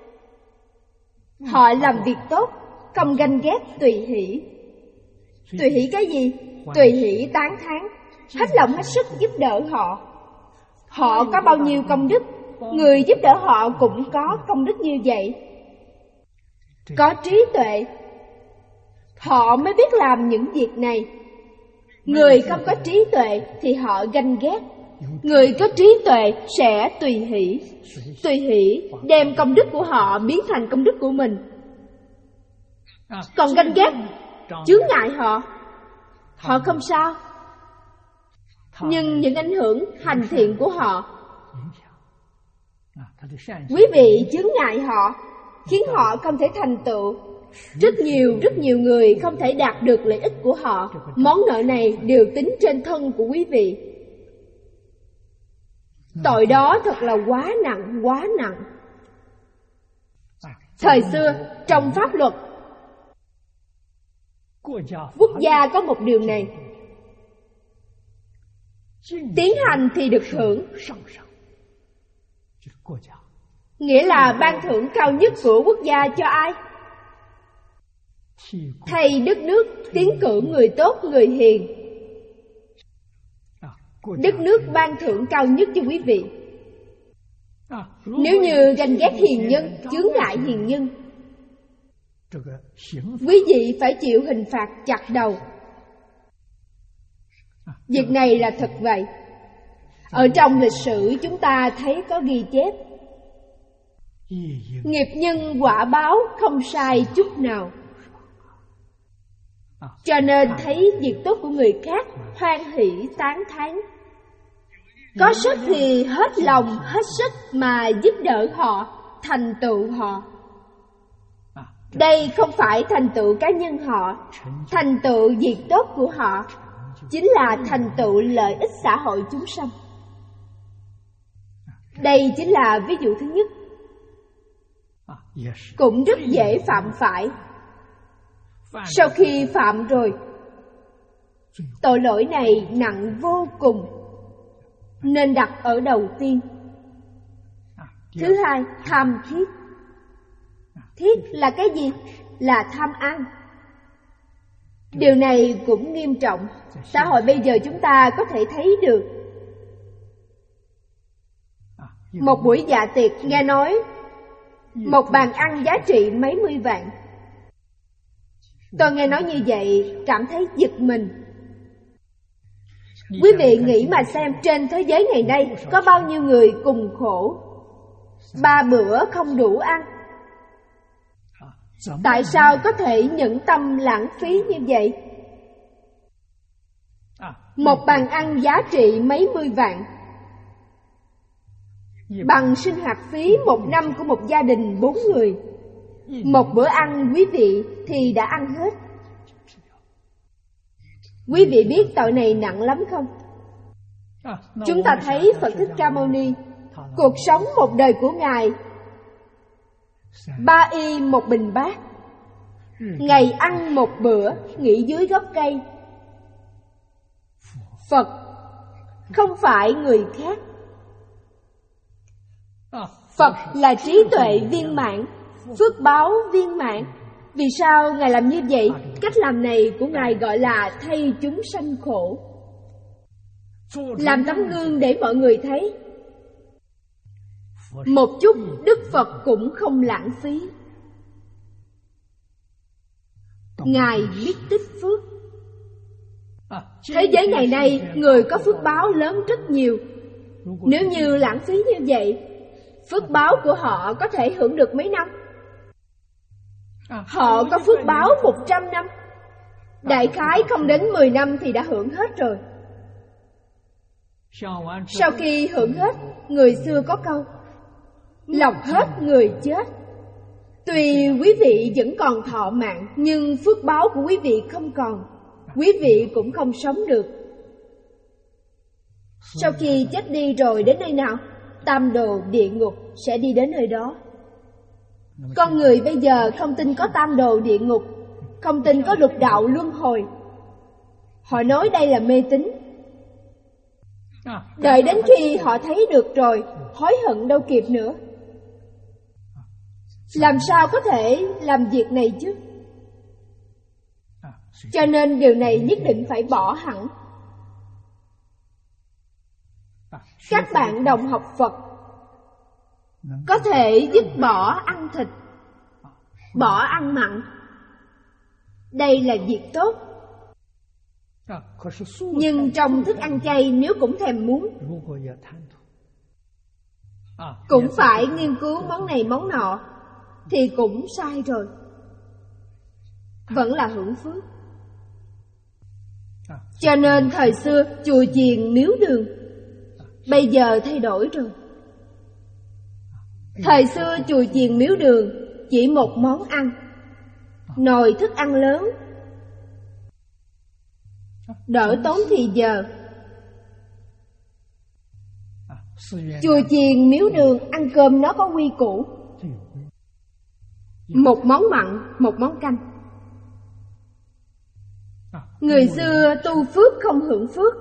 họ làm việc tốt, không ganh ghét, tùy hỷ. Tùy hỷ cái gì? Tùy hỷ tán thán, hết lòng hết sức giúp đỡ họ. Họ có bao nhiêu công đức, người giúp đỡ họ cũng có công đức như vậy. Có trí tuệ, họ mới biết làm những việc này. Người không có trí tuệ thì họ ganh ghét. Người có trí tuệ sẽ tùy hỷ. Tùy hỷ đem công đức của họ biến thành công đức của mình. Còn ganh ghét, chướng ngại họ, họ không sao. Nhưng những ảnh hưởng hành thiện của họ, quý vị chướng ngại họ, khiến họ không thể thành tựu. Rất nhiều, rất nhiều người không thể đạt được lợi ích của họ. Món nợ này đều tính trên thân của quý vị. Tội đó thật là quá nặng, quá nặng. Thời xưa, trong pháp luật, quốc gia có một điều này: tiến hành thì được thưởng. Nghĩa là ban thưởng cao nhất của quốc gia cho ai? Thay đất nước tiến cử người tốt, người hiền. Đất nước ban thưởng cao nhất cho quý vị. Nếu như ganh ghét hiền nhân, chướng ngại hiền nhân, quý vị phải chịu hình phạt chặt đầu. Việc này là thật vậy. Ở trong lịch sử chúng ta thấy có ghi chép, nghiệp nhân quả báo không sai chút nào. Cho nên thấy việc tốt của người khác, hoan hỷ tán thán. Có sức thì hết lòng, hết sức mà giúp đỡ họ, thành tựu họ. Đây không phải thành tựu cá nhân họ, thành tựu việc tốt của họ, chính là thành tựu lợi ích xã hội chúng sanh. Đây chính là ví dụ thứ nhất. Cũng rất dễ phạm phải. Sau khi phạm rồi, tội lỗi này nặng vô cùng, nên đặt ở đầu tiên. Thứ hai, tham thiết. Thiết là cái gì? Là tham ăn. Điều này cũng nghiêm trọng. Xã hội bây giờ chúng ta có thể thấy được. Một buổi dạ tiệc nghe nói một bàn ăn giá trị mấy mươi vạn. Tôi nghe nói như vậy cảm thấy giật mình. Quý vị nghĩ mà xem, trên thế giới ngày nay có bao nhiêu người cùng khổ, ba bữa không đủ ăn. Tại sao có thể nhẫn tâm lãng phí như vậy? Một bàn ăn giá trị mấy mươi vạn, bằng sinh hoạt phí một năm của một gia đình bốn người. Một bữa ăn quý vị thì đã ăn hết. Quý vị biết tội này nặng lắm không? Chúng ta thấy Phật Thích Ca Mâu Ni, cuộc sống một đời của Ngài, ba y một bình bát, ngày ăn một bữa, nghỉ dưới gốc cây. Phật không phải người khác. Phật là trí tuệ viên mãn, phước báo viên mãn. Vì sao Ngài làm như vậy? Cách làm này của Ngài gọi là thay chúng sanh khổ, làm tấm gương để mọi người thấy. một chút Đức Phật cũng không lãng phí. Ngài biết tích phước. Thế giới ngày nay, người có phước báo lớn rất nhiều. Nếu như lãng phí như vậy, phước báo của họ có thể hưởng được mấy năm? Họ có phước báo một trăm năm, đại khái không đến mười năm thì đã hưởng hết rồi. Sau khi hưởng hết, người xưa có câu lọc hết người chết. Tuy quý vị vẫn còn thọ mạng, nhưng phước báo của quý vị không còn, quý vị cũng không sống được. Sau khi chết đi rồi đến nơi nào? Tam đồ địa ngục sẽ đi đến nơi đó. Con người bây giờ không tin có tam đồ địa ngục, không tin có lục đạo luân hồi. Họ nói đây là mê tín. Đợi đến khi họ thấy được rồi, hối hận đâu kịp nữa. Làm sao có thể làm việc này chứ? Cho nên điều này nhất định phải bỏ hẳn. Các bạn đồng học Phật có thể dứt bỏ ăn thịt, bỏ ăn mặn. Đây là việc tốt. Nhưng trong thức ăn chay nếu cũng thèm muốn, cũng phải nghiên cứu món này món nọ, thì cũng sai rồi. Vẫn là hưởng phước. Cho nên thời xưa chùa chiền miếu đường, bây giờ thay đổi rồi. Thời xưa chùa chiền miếu đường chỉ một món ăn, nồi thức ăn lớn, đỡ tốn thì giờ. Chùa chiền miếu đường ăn cơm nó có quy củ. Một món mặn, một món canh. Người xưa tu phước không hưởng phước,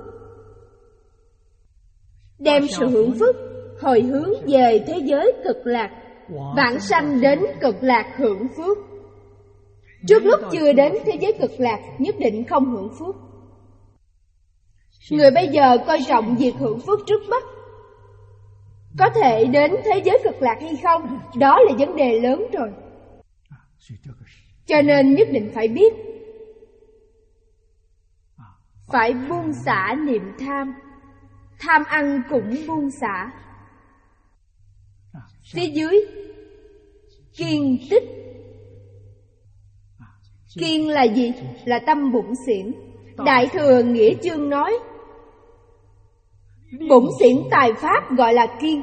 đem sự hưởng phước hồi hướng về thế giới cực lạc, vãng sanh đến cực lạc hưởng phước. Trước lúc chưa đến thế giới cực lạc nhất định không hưởng phước. Người bây giờ coi trọng việc hưởng phước trước mắt. Có thể đến thế giới cực lạc hay không, đó là vấn đề lớn rồi. Cho nên nhất định phải biết, phải buông xả niệm tham. Tham ăn cũng buông xả. Phía dưới kiên tích. Kiên là gì? Là tâm bủn xỉn. Đại Thừa Nghĩa Chương nói bủn xỉn tài pháp gọi là kiên.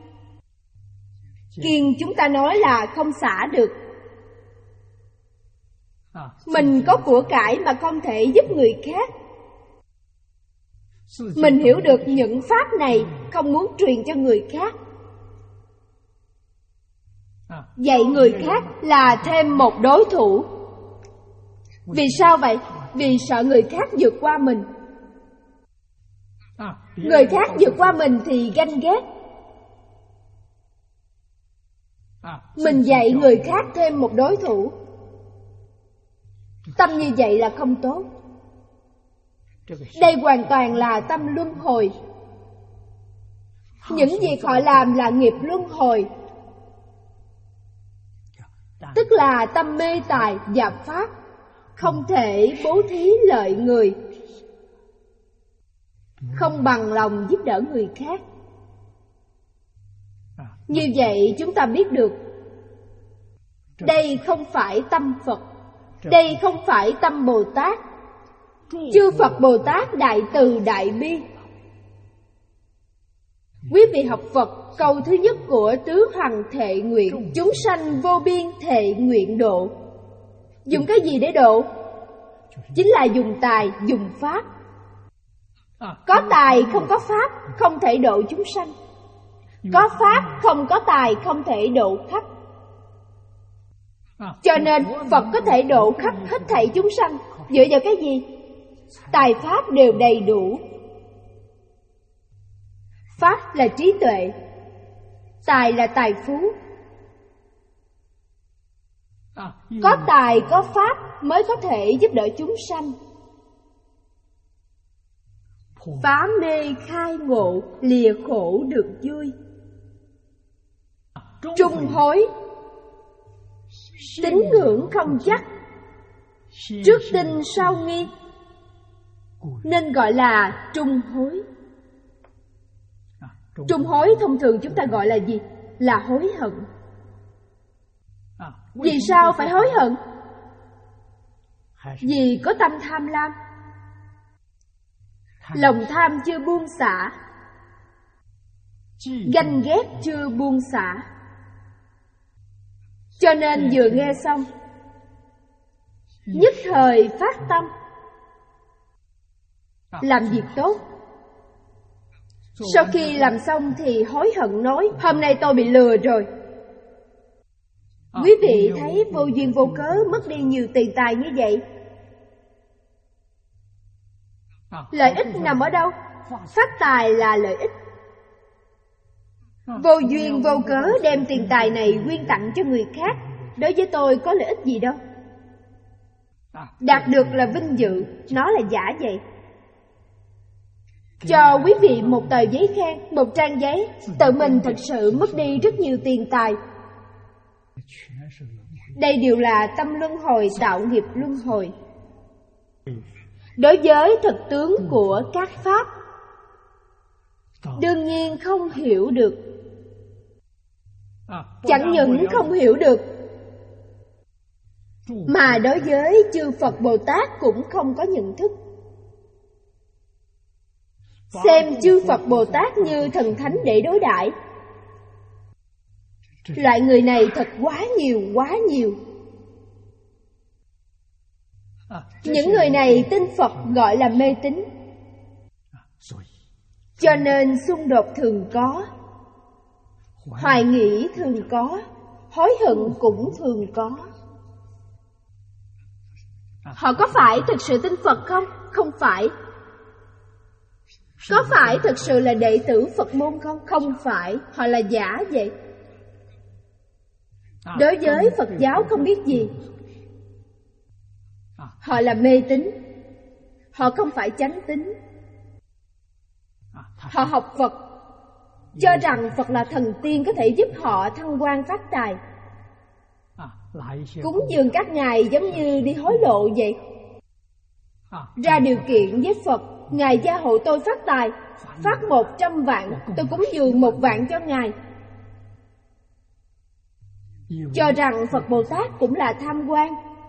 Kiên chúng ta nói là không xả được. Mình có của cải mà không thể giúp người khác. Mình hiểu được những pháp này, không muốn truyền cho người khác. Dạy người khác là thêm một đối thủ. Vì sao vậy? Vì sợ người khác vượt qua mình. Người khác vượt qua mình thì ganh ghét. Mình dạy người khác thêm một đối thủ. Tâm như vậy là không tốt. Đây hoàn toàn là tâm luân hồi. Những việc họ làm là nghiệp luân hồi, tức là tâm mê tài và pháp, không thể bố thí lợi người, không bằng lòng giúp đỡ người khác. Như vậy chúng ta biết được, đây không phải tâm Phật, đây không phải tâm Bồ Tát. Chư Phật Bồ Tát đại từ đại bi. Quý vị học Phật, câu thứ nhất của Tứ Hoằng thệ nguyện: chúng sanh vô biên thệ nguyện độ. Dùng cái gì để độ? Chính là dùng tài, dùng pháp. Có tài không có pháp, không thể độ chúng sanh. Có pháp không có tài, không thể độ khắp. Cho nên Phật có thể độ khắp hết thảy chúng sanh. Dựa vào cái gì? Tài pháp đều đầy đủ. Pháp là trí tuệ, tài là tài phú. Có tài, có pháp mới có thể giúp đỡ chúng sanh. Phá mê khai ngộ, lìa khổ được vui. trung hối. Tín ngưỡng không chắc, trước tin sau nghi, nên gọi là trung hối. Trung hối thông thường chúng ta gọi là gì? Là hối hận. Vì sao phải hối hận? Vì có tâm tham lam, lòng tham chưa buông xả, ganh ghét chưa buông xả, cho nên vừa nghe xong nhất thời phát tâm làm việc tốt. Sau khi làm xong thì hối hận nói: hôm nay tôi bị lừa rồi. Quý vị thấy vô duyên vô cớ mất đi nhiều tiền tài như vậy, lợi ích nằm ở đâu? Phát tài là lợi ích. Vô duyên vô cớ đem tiền tài này quyên tặng cho người khác, đối với tôi có lợi ích gì đâu. Đạt được là vinh dự, nó là giả vậy. Cho quý vị một tờ giấy khen, một trang giấy, tự mình thật sự mất đi rất nhiều tiền tài. Đây đều là tâm luân hồi tạo nghiệp luân hồi. Đối với thực tướng của các pháp, đương nhiên không hiểu được. Chẳng những không hiểu được, mà đối với chư Phật Bồ Tát cũng không có nhận thức. Xem chư Phật Bồ Tát như thần thánh để đối đãi. Loại người này thật quá nhiều, quá nhiều. Những người này tin Phật gọi là mê tín. Cho nên xung đột thường có, hoài nghĩ thường có, hối hận cũng thường có. Họ có phải thực sự tin Phật không? Không phải. Có phải thực sự là đệ tử Phật môn không? Không phải, họ là giả vậy. Đối với Phật giáo không biết gì, họ là mê tín. Họ không phải chánh tín. Họ học Phật, cho rằng Phật là thần tiên có thể giúp họ thăng quan phát tài. Cúng dường các ngài giống như đi hối lộ vậy. Ra điều kiện với Phật: ngài gia hộ tôi phát tài, phát một trăm vạn, tôi cúng dường một vạn cho ngài. Cho rằng Phật Bồ Tát cũng là tham quan,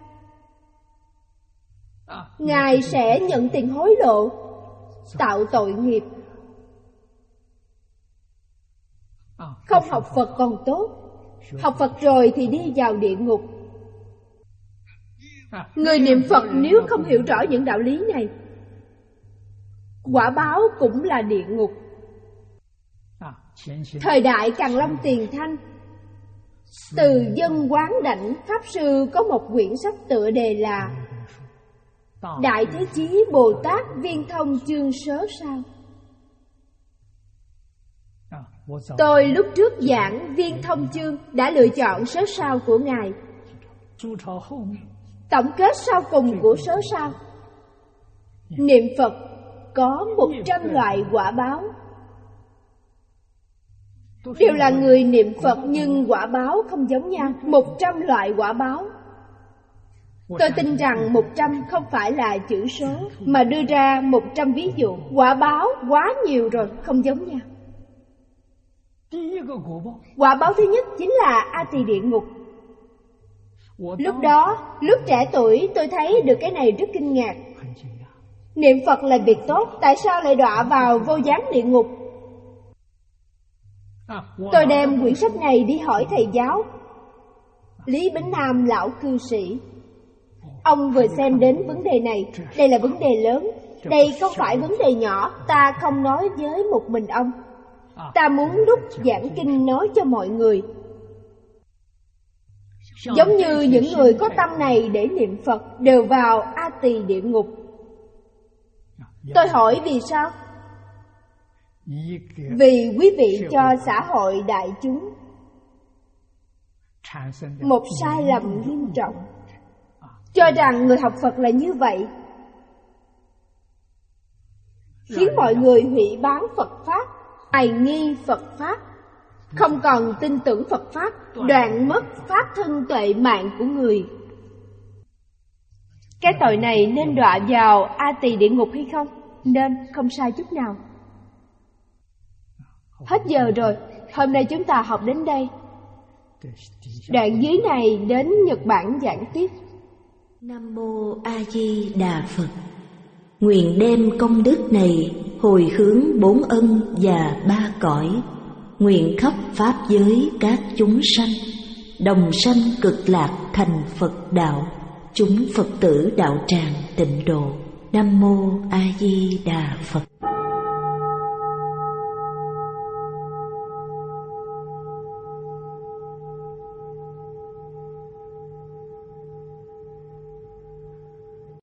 ngài sẽ nhận tiền hối lộ, tạo tội nghiệp. Không học Phật còn tốt, học Phật rồi thì đi vào địa ngục. Người niệm Phật nếu không hiểu rõ những đạo lý này, quả báo cũng là địa ngục. Thời đại Càn Long Tiền Thanh, Từ Dân Quán Đảnh Pháp Sư có một quyển sách tựa đề là Đại Thế Chí Bồ Tát Viên Thông chương sớ sao. Tôi lúc trước giảng Viên Thông chương đã lựa chọn sớ sao của ngài. Tổng kết sau cùng của sớ sao: niệm Phật có một trăm loại quả báo. Đều là người niệm Phật nhưng quả báo không giống nhau. Một trăm loại quả báo. Tôi tin rằng một trăm không phải là chữ số, mà đưa ra một trăm ví dụ. Quả báo quá nhiều rồi, không giống nhau. Quả báo thứ nhất chính là A Tỳ địa ngục. Lúc đó, lúc trẻ tuổi tôi thấy được cái này rất kinh ngạc. Niệm Phật là việc tốt, tại sao lại đọa vào vô gián địa ngục? Tôi đem quyển sách này đi hỏi thầy giáo Lý Bính Nam lão cư sĩ. Ông vừa xem đến vấn đề này. Đây là vấn đề lớn, đây không phải vấn đề nhỏ. Ta không nói với một mình ông, ta muốn lúc giảng kinh nói cho mọi người. Giống như những người có tâm này để niệm Phật đều vào A Tỳ địa ngục. Tôi hỏi vì sao? Vì quý vị cho xã hội đại chúng một sai lầm nghiêm trọng, cho rằng người học Phật là như vậy, khiến mọi người hủy bán Phật Pháp, hoài nghi Phật Pháp. không còn tin tưởng Phật Pháp, đoạn mất pháp thân tuệ mạng của người. Cái tội này nên đọa vào A Tỳ địa ngục hay không? Nên, không sai chút nào. Hết giờ rồi, hôm nay chúng ta học đến đây. Đoạn dưới này đến Nhật Bản giảng tiếp. Nam Mô A Di Đà Phật. Nguyện đem công đức này hồi hướng bốn ân và ba cõi, nguyện khắp pháp giới các chúng sanh đồng sanh cực lạc thành Phật đạo, chúng Phật tử đạo tràng tịnh độ. Nam Mô A Di Đà Phật.